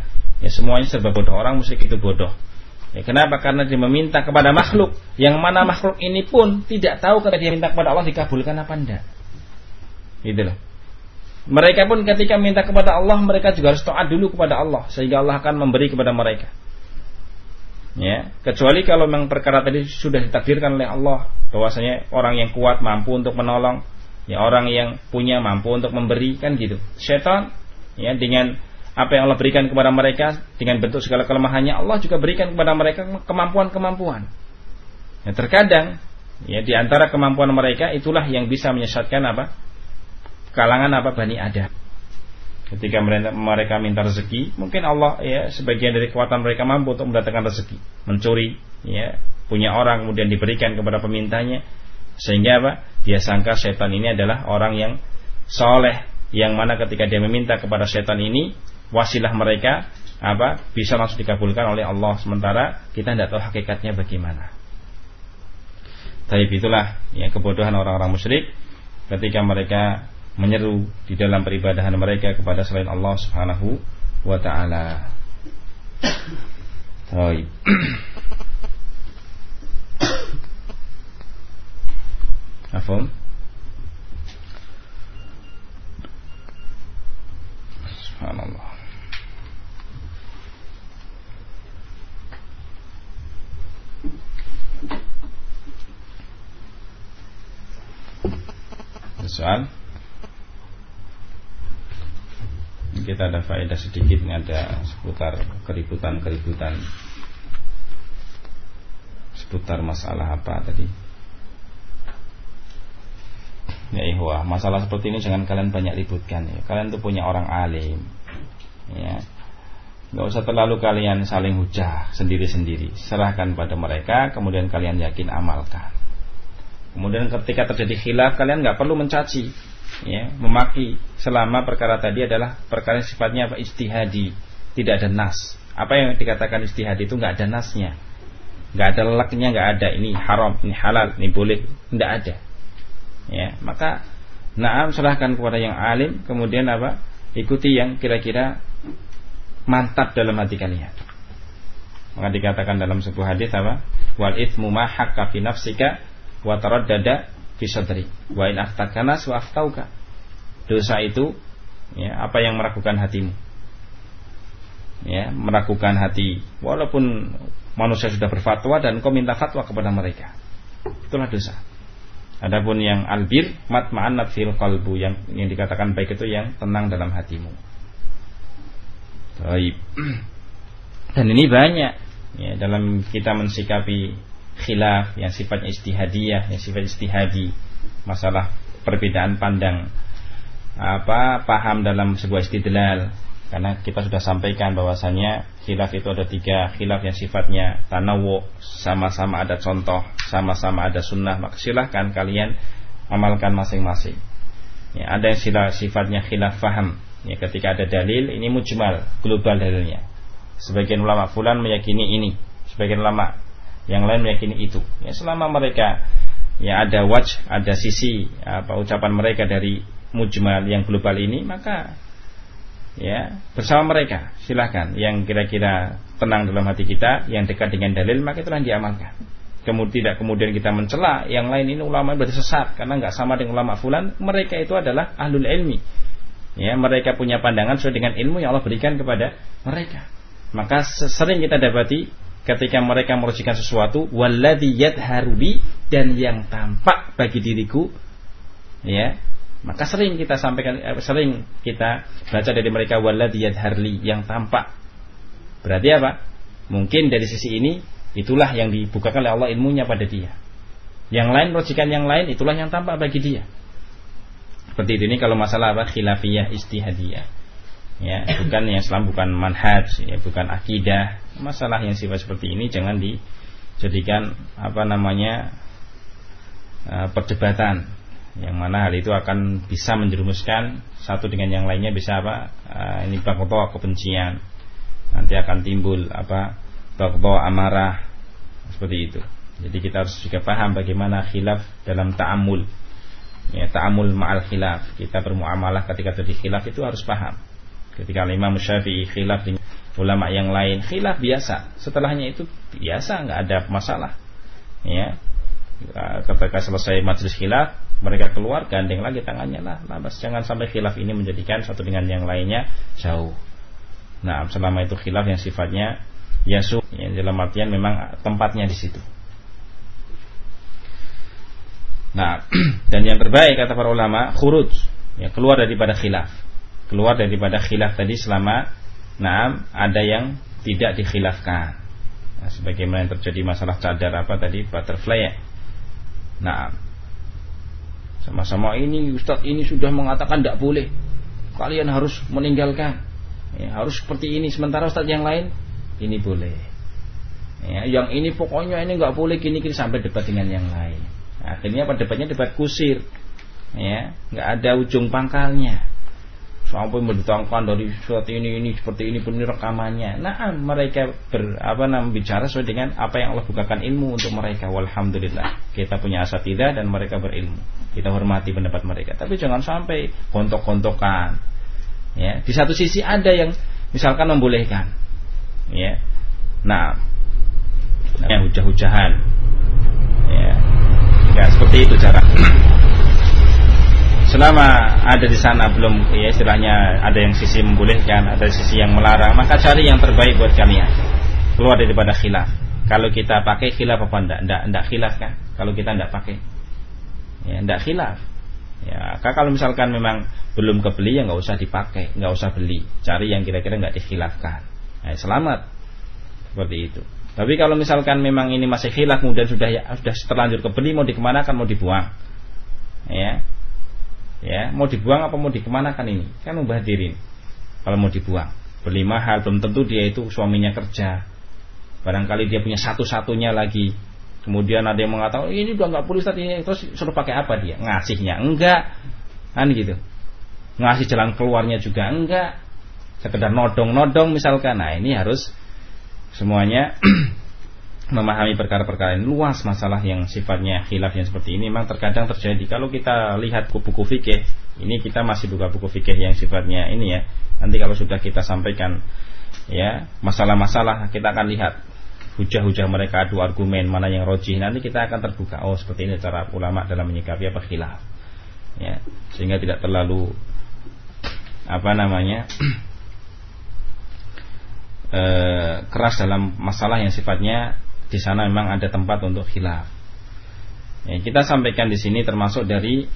Ya semuanya serba bodoh. Orang musyrik itu bodoh. Ya, kenapa? Karena dia meminta kepada makhluk, yang mana makhluk ini pun tidak tahu ketika dia minta kepada Allah dikabulkan apa enggak. Gitu loh. Mereka pun ketika minta kepada Allah, mereka juga harus taat dulu kepada Allah, sehingga Allah akan memberi kepada mereka. Ya, kecuali kalau memang perkara tadi sudah ditakdirkan oleh Allah, bahwasanya orang yang kuat mampu untuk menolong, ya orang yang punya mampu untuk memberi, kan gitu. Syaitan, ya dengan apa yang Allah berikan kepada mereka, dengan bentuk segala kelemahannya, Allah juga berikan kepada mereka kemampuan-kemampuan. Ya, terkadang, ya di antara kemampuan mereka itulah yang bisa menyesatkan apa? Kalangan apa? Bani Adam. Ketika mereka minta rezeki, mungkin Allah ya sebagian dari kekuatan mereka mampu untuk mendatangkan rezeki, mencuri, ya punya orang kemudian diberikan kepada pemintanya, sehingga apa? Dia sangka setan ini adalah orang yang soleh, yang mana ketika dia meminta kepada setan ini, wasilah mereka apa? Bisa langsung dikabulkan oleh Allah, sementara kita tidak tahu hakikatnya bagaimana. Tapi itulah ya kebodohan orang-orang musyrik ketika mereka menyeru di dalam peribadahan mereka kepada selain Allah Subhanahu wa taala. Baik. Afwan. Subhanallah. Soal. Kita ada faedah sedikit, ada seputar keributan seputar masalah apa tadi. Ya ihwah, masalah seperti ini jangan kalian banyak ributkan ya. Kalian tuh punya orang alim. Ya. Enggak usah terlalu kalian saling hujah sendiri-sendiri. Serahkan pada mereka, kemudian kalian yakin amalkan. Kemudian ketika terjadi khilaf, kalian enggak perlu mencaci, ya, memaki, selama perkara tadi adalah perkara yang sifatnya apa? Ijtihadi, tidak ada nas. Apa yang dikatakan ijtihadi itu enggak ada nasnya, enggak ada lelaknya, enggak ada ini haram, ini halal, ini boleh, enggak ada. Ya, maka na'am serahkan kepada yang alim, kemudian apa? Ikuti yang kira-kira mantap dalam hati kalian. Maka dikatakan dalam sebuah hadis apa? Wal itsmu ma hakka fi nafsika wa taraddada fi sadri wa in aftakana wa aftauka. Dosa itu ya, apa yang meragukan hatimu. Ya, meragukan hati walaupun manusia sudah berfatwa dan kau minta fatwa kepada mereka. Itulah dosa. Adapun yang albir matma'annat fil qalbu, yang dikatakan baik itu yang tenang dalam hatimu. Baik. Dan ini banyak ya dalam kita mensikapi khilaf yang sifatnya ijtihadiyah, yang sifat ijtihadi, masalah perbedaan pandang apa paham dalam sebuah istidlal. Karena kita sudah sampaikan bahwasanya khilaf itu ada 3 khilaf yang sifatnya tanawwu, sama-sama ada contoh, sama-sama ada sunnah, maka silahkan kalian amalkan masing-masing. Ya, ada yang sifatnya khilaf faham, ya, ketika ada dalil ini mujmal, global dalilnya. Sebagian ulama fulan meyakini ini, sebagian ulama yang lain meyakini itu. Ya, selama mereka ya ada ada sisi apa ucapan mereka dari mujmal yang global ini, maka ya bersama mereka silahkan. Yang kira-kira tenang dalam hati kita, yang dekat dengan dalil, maka itulah yang diamalkan. Kemudian kita mencela yang lain, ini ulama berarti sesat karena nggak sama dengan ulama fulan. Mereka itu adalah ahlul ilmi. Ya, mereka punya pandangan sesuai dengan ilmu yang Allah berikan kepada mereka. Maka sering kita dapati ketika mereka merujikan sesuatu, walladzi yadharu bi, dan yang tampak bagi diriku, ya, maka sering kita sampaikan, sering kita baca dari mereka walladzi yadharli, yang tampak. Berarti apa? Mungkin dari sisi ini itulah yang dibukakan oleh Allah ilmunya pada dia. Yang lain merujikan yang lain, itulah yang tampak bagi dia. Seperti ini kalau masalah apa? Khilafiyah istihadiyah. Ya, bukan yang Islam, bukan manhaj, ya, bukan akidah. Masalah yang sifat seperti ini jangan dijadikan apa namanya perdebatan, yang mana hal itu akan bisa menjerumuskan satu dengan yang lainnya, bisa apa ini baghdha, kebencian. Nanti akan timbul apa baghdha, amarah, seperti itu. Jadi kita harus juga paham bagaimana khilaf dalam ta'amul. Ya, ta'amul ma'al khilaf. Kita bermuamalah ketika terjadi khilaf itu harus paham. Ketika Imam Syafi'i khilaf ulama yang lain khilaf biasa, setelahnya itu biasa, nggak ada masalah. Ya, ketika selesai majelis khilaf, mereka keluar gandeng lagi tangannya lah. Lantas jangan sampai khilaf ini menjadikan satu dengan yang lainnya jauh. Nah, selama itu khilaf yang sifatnya yasu, yang dalam artian memang tempatnya di situ. Nah, dan yang terbaik kata para ulama khuruj, ya, keluar daripada khilaf. Keluar daripada khilaf tadi selama ada yang tidak dikhilafkan. Nah, sebagaimana yang terjadi masalah cadar apa tadi, butterfly ya. Nah, sama-sama ini Ustaz ini sudah mengatakan tidak boleh, kalian harus meninggalkan, ya, harus seperti ini. Sementara Ustaz yang lain ini boleh, ya, yang ini pokoknya ini nggak boleh gini sampai debat dengan yang lain. Akhirnya pada debatnya debat kusir, ya, nggak ada ujung pangkalnya. Sampai mendatangkan dari seperti ini benar rekamannya. Nah, mereka bicara sesuai dengan apa yang Allah bukakan ilmu untuk mereka. Walhamdulillah, kita punya asatidzah dan mereka berilmu. Kita hormati pendapat mereka. Tapi jangan sampai gontok-gontokan. Ya, di satu sisi ada yang misalkan membolehkan, ya. Nah, hujah-hujahan. Ya. Ya, seperti itu cara. Selama ada di sana belum, ya, istilahnya ada yang sisi membolehkan, ada sisi yang melarang, maka cari yang terbaik buat kalian. Keluar daripada khilaf. Kalau kita pakai khilaf apa enggak khilaf kan? Kalau kita enggak pakai, ya enggak khilaf. Ya, kalau misalkan memang belum kebeli ya enggak usah dipakai, enggak usah beli. Cari yang kira-kira enggak dikhilafkan. Nah, selamat. Seperti itu. Tapi kalau misalkan memang ini masih khilaf, kemudian sudah terlanjur kebeli, mau dikemanakan, mau dibuang, ya, mau dibuang apa mau dikemanakan ini? Kan mubadirin. Kalau mau dibuang, beli mahal, belum tentu dia itu suaminya kerja. Barangkali dia punya satu-satunya lagi. Kemudian ada yang mengatakan ini udah nggak boleh Ustaz ini, terus suruh pakai apa dia? Ngasihnya enggak, kan gitu. Ngasih jalan keluarnya juga enggak. Sekedar nodong-nodong misalkan. Nah, ini harus semuanya memahami perkara-perkara ini. Luas masalah yang sifatnya khilaf yang seperti ini memang terkadang terjadi. Kalau kita lihat buku fikih, ini kita masih buka buku fikih yang sifatnya ini ya. Nanti kalau sudah kita sampaikan ya masalah-masalah, kita akan lihat hujah-hujah mereka, adu argumen mana yang rojih. Nanti kita akan terbuka. Oh, seperti ini cara ulama dalam menyikapi apa khilaf. Ya, sehingga tidak terlalu keras dalam masalah yang sifatnya di sana memang ada tempat untuk khilaf. Ya, kita sampaikan di sini termasuk dari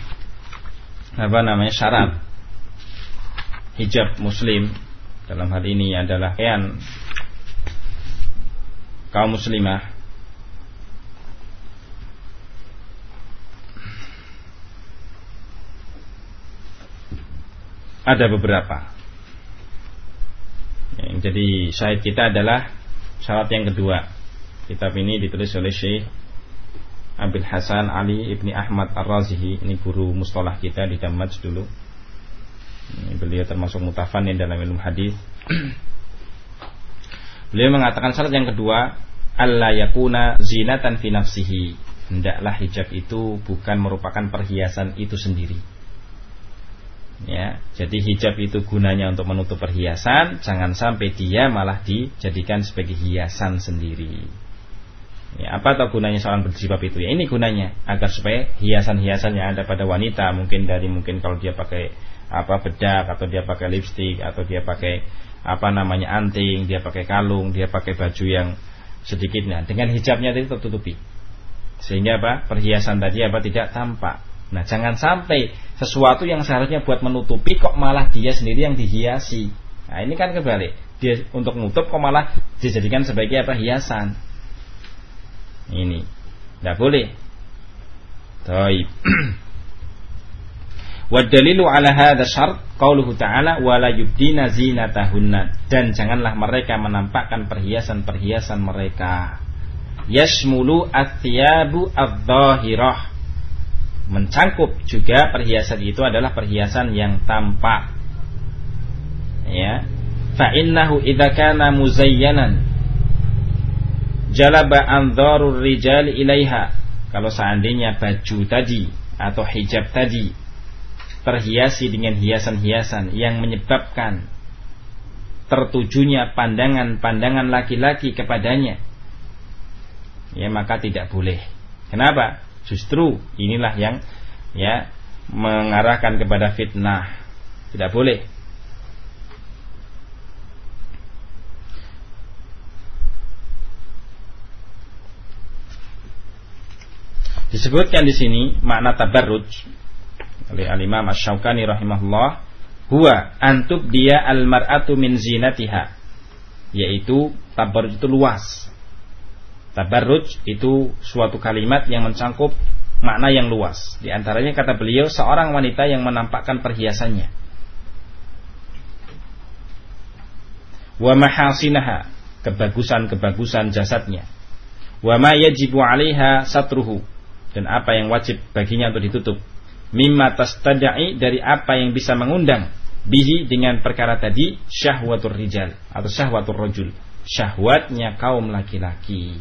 syarat hijab muslim dalam hal ini adalah pakaian kaum muslimah ada beberapa. Yang jadi syahid kita adalah syarat yang kedua. Kitab ini ditulis oleh Syekh Abil Hasan Ali Ibni Ahmad Ar-Razihi. Ini guru mustalah kita di Damaj dulu. Beliau termasuk mutafannin dalam ilmu hadis. Beliau mengatakan syarat yang kedua, alla yakuna zinatan fi nafsihi. Hendaklah hijab itu bukan merupakan perhiasan itu sendiri. Ya, jadi hijab itu gunanya untuk menutup perhiasan, jangan sampai dia malah dijadikan sebagai hiasan sendiri. Ya, apa atau gunanya seorang berjilbab itu? Ya, ini gunanya agar supaya hiasan-hiasan yang ada pada wanita, mungkin kalau dia pakai bedak, atau dia pakai lipstik, atau dia pakai anting, dia pakai kalung, dia pakai baju yang sedikit, nah dengan hijabnya itu tertutupi, sehingga perhiasan tadi tidak tampak. Nah, jangan sampai sesuatu yang seharusnya buat menutupi kok malah dia sendiri yang dihiasi. Nah, ini kan kebalik. Dia untuk menutup kok malah dijadikan sebagai hiasan. Ini tidak boleh. Baik. Wa dalilu ala hadza syart qauluhu ta'ala wa la yubdina zinatahunna, dan janganlah mereka menampakkan perhiasan-perhiasan mereka. Yashmulu athyabu adh-dhahirah, mencangkup juga perhiasan itu adalah perhiasan yang tampak. Ya, fa innahu idza kana muzayyanan jalaba anzarur rijal ilaiha. Kalau seandainya baju tadi atau hijab tadi terhiasi dengan hiasan-hiasan yang menyebabkan tertujunya pandangan-pandangan laki-laki kepadanya, ya maka tidak boleh. Kenapa? Justru inilah yang ya mengarahkan kepada fitnah. Tidak boleh. Disebutkan di sini makna tabarruj oleh Al-Imam Asy-Syaukani rahimahullah, huwa antub dia al-mar'atu min zinatiha, yaitu tabarruj itu luas. Tabarruj itu suatu kalimat yang mencakup makna yang luas. Di antaranya kata beliau, seorang wanita yang menampakkan perhiasannya. Wa mahasinaha, kebagusan-kebagusan jasadnya. Wa ma yajibu 'alaiha satruhu, dan apa yang wajib baginya untuk ditutup. Mimma tastad'i, dari apa yang bisa mengundang bihi, dengan perkara tadi, syahwatur rijal atau syahwatur rajul, syahwatnya kaum laki-laki.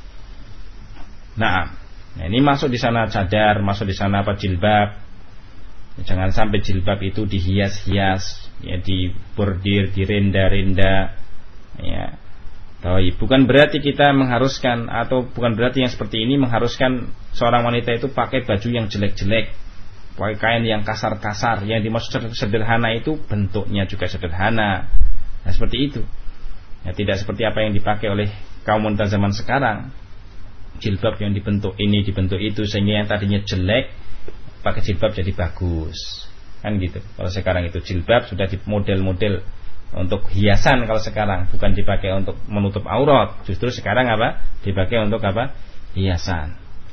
Nah, ini masuk di sana cadar, masuk di sana jilbab. Jangan sampai jilbab itu dihias-hias, ya, dibordir, direnda-renda, ya. Bukan berarti kita mengharuskan, atau bukan berarti yang seperti ini mengharuskan seorang wanita itu pakai baju yang jelek-jelek, pakai kain yang kasar-kasar. Yang dimaksud sederhana itu bentuknya juga sederhana. Nah, seperti itu. Ya, tidak seperti apa yang dipakai oleh kaum wanita zaman sekarang. Jilbab yang dibentuk ini, dibentuk itu, sehingga yang tadinya jelek pakai jilbab jadi bagus. Kan gitu. Kalau sekarang itu jilbab sudah di model-model untuk hiasan, kalau sekarang bukan dipakai untuk menutup aurat, justru sekarang apa? Dipakai untuk apa? Hiasan.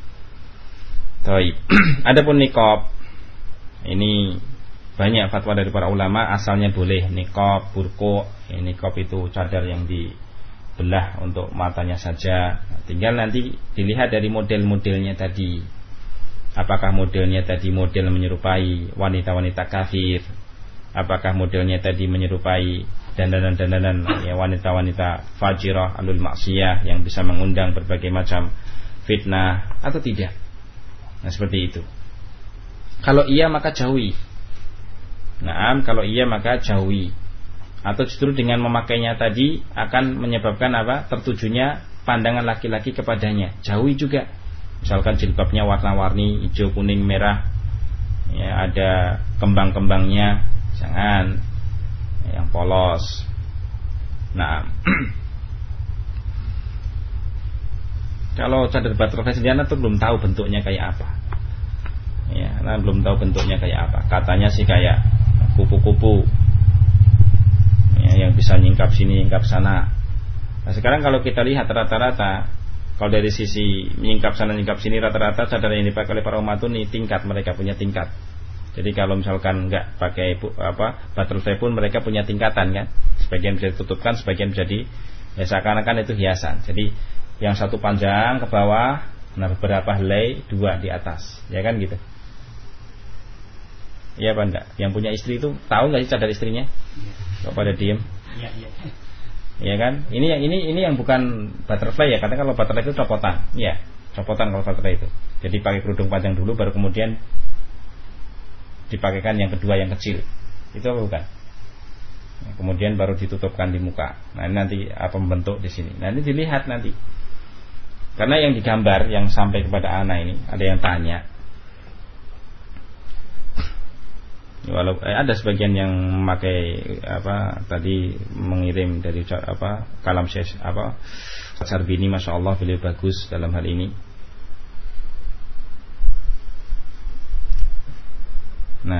Adapun niqab, ini banyak fatwa dari para ulama, asalnya boleh niqab, burqa. Niqab itu cadar yang dibelah untuk matanya saja. Tinggal nanti dilihat dari model-modelnya tadi. Apakah modelnya tadi model menyerupai wanita-wanita kafir? Apakah modelnya tadi menyerupai dandanan-dandanan ya wanita-wanita fajirah alul maksiyah yang bisa mengundang berbagai macam fitnah atau tidak? Nah, seperti itu. Kalau iya maka jauhi. Nah, kalau iya maka jauhi. Atau justru dengan memakainya tadi akan menyebabkan apa? Tertujunya pandangan laki-laki kepadanya. Jauhi juga. Misalkan jilbabnya warna-warni, hijau, kuning, merah, ya, ada kembang-kembangnya. Jangan yang polos. Nah, kalau cadar butterfly sendiri tuh belum tahu bentuknya kayak apa. Ya, nah, belum tahu bentuknya kayak apa. Katanya sih kayak kupu-kupu, ya, yang bisa nyingkap sini, nyingkap sana. Nah, sekarang kalau kita lihat rata-rata, kalau dari sisi nyingkap sana, nyingkap sini, rata-rata cadar yang dipakai oleh para umat ini tingkat, mereka punya tingkat. Jadi kalau misalkan nggak pakai butterfly pun mereka punya tingkatan kan. Sebagian bisa ditutupkan, sebagian jadi ya seakan-akan itu hiasan. Jadi yang satu panjang ke bawah, nah beberapa helai, dua di atas, ya kan gitu. Iya apa enggak? Yang punya istri itu tahu nggak sih cadar istrinya? Kok pada diem? Iya, iya. Iya kan? Ini yang bukan butterfly ya. Karena kalau butterfly itu copotan. Iya, copotan kalau butterfly itu. Jadi pakai kerudung panjang dulu, baru kemudian dipakaikan yang kedua yang kecil. Itu apa bukan? Kemudian baru ditutupkan di muka. Nah, ini nanti apa membentuk di sini. Nah, ini dilihat nanti. Karena yang digambar yang sampai kepada anak ini, ada yang tanya. Walau ada sebagian yang memakai tadi mengirim dari kalam Syekh Sarbini, Masya Allah beliau bagus dalam hal ini. Nah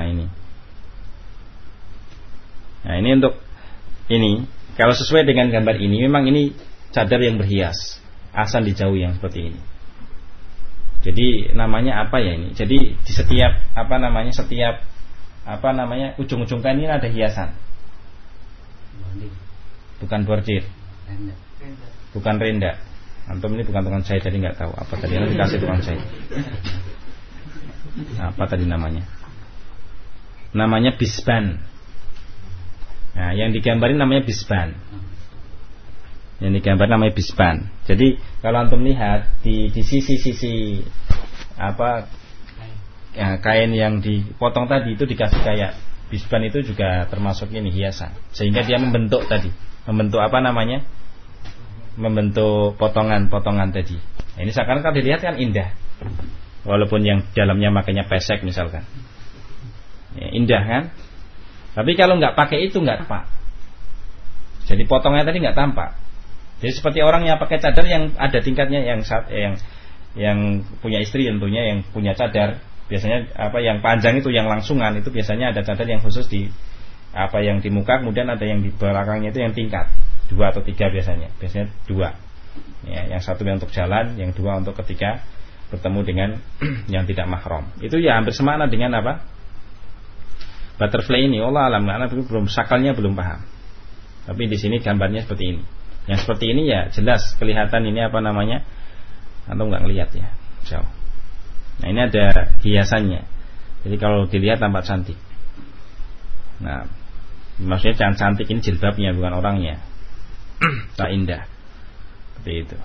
ini untuk ini, kalau sesuai dengan gambar ini, memang ini cadar yang berhias, asal dijauhi yang seperti ini. Jadi namanya apa ya ini? Jadi di setiap ujung-ujung kain ini ada hiasan. Bukan bordir, bukan renda. Antum ini bukan tukang jahit, jadi nggak tahu apa tadi. Nanti dikasih tukang jahit. Apa tadi namanya? Namanya bisban. Nah, yang digambarin namanya bisban. Yang digambar namanya bisban. Jadi kalau antum lihat di sisi-sisi kain yang dipotong tadi itu dikasih kayak Bisban itu juga termasuk ini hiasan. Sehingga dia membentuk tadi. Membentuk apa namanya? Membentuk potongan-potongan tadi. Nah, ini sekarang kalau dilihat kan indah. Walaupun yang dalamnya makanya pesek misalkan. Ya, indah kan? Tapi kalau nggak pakai itu nggak tampak. Jadi potongnya tadi nggak tampak. Jadi seperti orang yang pakai cadar yang ada tingkatnya, yang punya istri tentunya, yang punya cadar. Biasanya apa yang panjang itu, yang langsungan itu biasanya ada cadar yang khusus di apa yang di muka, kemudian ada yang di belakangnya itu yang tingkat 2 atau 3 biasanya 2 ya, yang satu untuk jalan, yang 2 untuk ketika bertemu dengan yang tidak mahram. Itu ya hampir semakna dengan apa butterfly ini. Allah alam, anak belum sakalnya belum paham, tapi di sini gambarnya seperti ini. Yang seperti ini ya jelas kelihatan ini apa namanya, atau nggak ngelihat ya jauh. Nah ini ada hiasannya. Jadi kalau dilihat tampak cantik. Nah maksudnya jangan cantik ini jilbabnya, bukan orangnya. Tak indah. Seperti itu.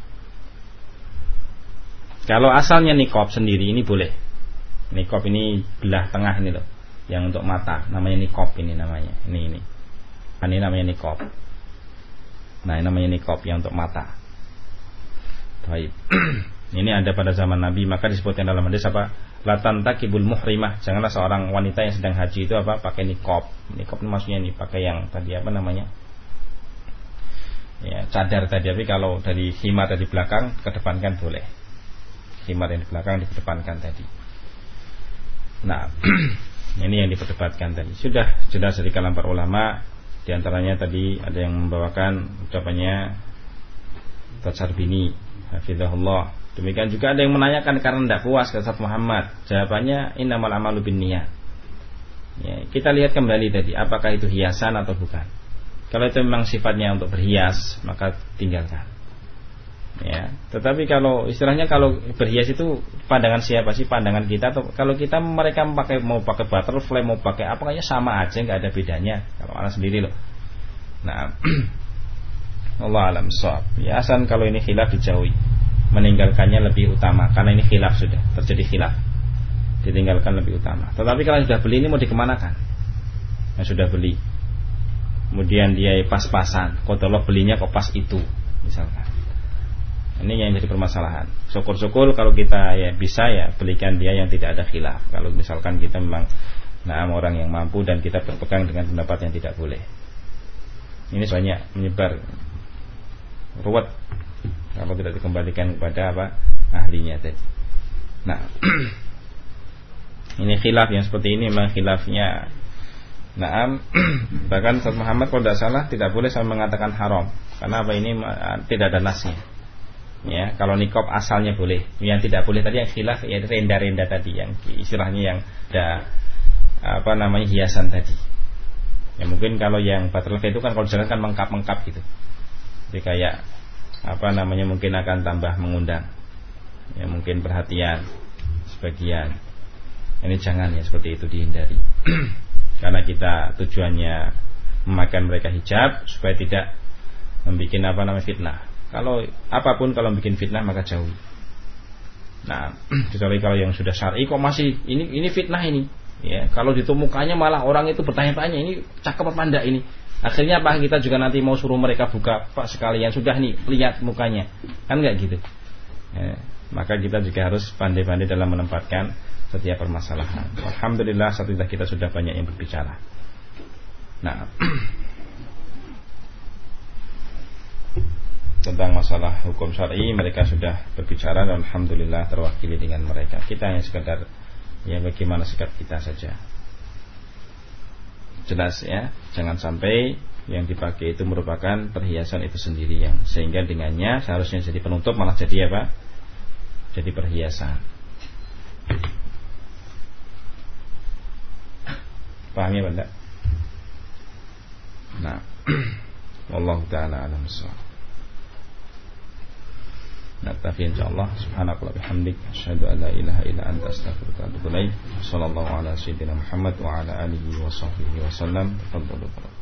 Kalau asalnya niqab sendiri ini boleh. Niqab ini belah tengah ini loh, yang untuk mata, namanya niqab ini namanya. Ini namanya niqab. Nah ini namanya niqab yang untuk mata. Baik. Ini ada pada zaman Nabi, maka disebutkan dalam hadis apa? Latan takibul muhrimah. Janganlah seorang wanita yang sedang haji itu apa? Pakai niqab. Niqab maksudnya ini pakai yang tadi apa namanya? Ya, cadar tadi. Tapi kalau dari khimar dari belakang kedepankan boleh. Khimar yang di belakang dikedepankan tadi. Nah, ini yang diperdebatkan tadi. Sudah jelas dari kalangan para ulama. Di antaranya tadi ada yang membawakan ucapannya Tatsarbini hafizahullah. Demikian juga ada yang menanyakan karena tidak puas ke Ustaz Muhammad. Jawabannya innamal amalu binniyat. Ya, kita lihat kembali tadi apakah itu hiasan atau bukan. Kalau itu memang sifatnya untuk berhias, maka tinggalkan. Ya, tetapi kalau istilahnya kalau berhias itu pandangan siapa sih? Pandangan kita atau kalau kita mereka mau pakai butterfly, mau pakai apa kayaknya sama aja, nggak ada bedanya. Kalau anak sendiri loh. Nah, Allah alam shawab. Ya, asan kalau ini khilaf dijauhi. Meninggalkannya lebih utama karena ini khilaf, sudah terjadi khilaf, ditinggalkan lebih utama. Tetapi kalau sudah beli ini mau dikemanakan? Yang sudah beli kemudian dia pas-pasan, kok tolong belinya kok pas itu misalkan, ini yang jadi permasalahan. Syukur-syukur kalau kita ya bisa ya belikan dia yang tidak ada khilaf. Kalau misalkan kita memang orang yang mampu dan kita berpegang dengan pendapat yang tidak boleh, ini banyak menyebar ruwet kalau tidak dikembalikan kepada apa ahlinya tadi. Nah, ini khilaf yang seperti ini memang khilafnya. Bahkan Ustaz Muhammad kalau tidak salah tidak boleh sampai mengatakan haram. Karena apa ini tidak ada nasnya. Ya, kalau niqab asalnya boleh. Yang tidak boleh tadi yang khilaf ya renda-renda tadi, yang istilahnya yang ada apa namanya hiasan tadi. Ya mungkin kalau yang butterfly itu kan kalau jalan kan mengkap-mengkap gitu. Jadi kayak apa namanya mungkin akan tambah mengundang, ya mungkin perhatian sebagian. Ini jangan ya seperti itu, dihindari. Karena kita tujuannya memakan mereka hijab supaya tidak membuat apa namanya fitnah. Kalau apapun kalau bikin fitnah maka jauhi. Nah, kecuali kalau yang sudah syar'i kok masih ini fitnah ini. Ya, kalau di mukanya malah orang itu bertanya-tanya ini cakep apa enggak ini. Akhirnya apa kita juga nanti mau suruh mereka buka Pak sekalian sudah nih lihat mukanya, kan nggak gitu. Ya, maka kita juga harus pandai-pandai dalam menempatkan setiap permasalahan. Alhamdulillah setelah kita sudah banyak yang berbicara. Nah, tentang masalah hukum syar'i mereka sudah berbicara dan alhamdulillah terwakili dengan mereka. Kita hanya sekedar ya bagaimana sikap kita saja. Jelas ya, jangan sampai yang dipakai itu merupakan perhiasan itu sendiri yang sehingga dengannya seharusnya jadi penutup malah jadi apa? Jadi perhiasan. Paham ya Banda? Nah, wallahu ta'ala a'lam bissawab. Naktafi insyaallah. Subhanakallah bihamdik asyhadu an la ilaha illa anta astaghfiruka wa atubu ilaik. Shallallahu ala sayyidina Muhammad wa ala alihi wa sahbihi wasallam. Tafadhalu.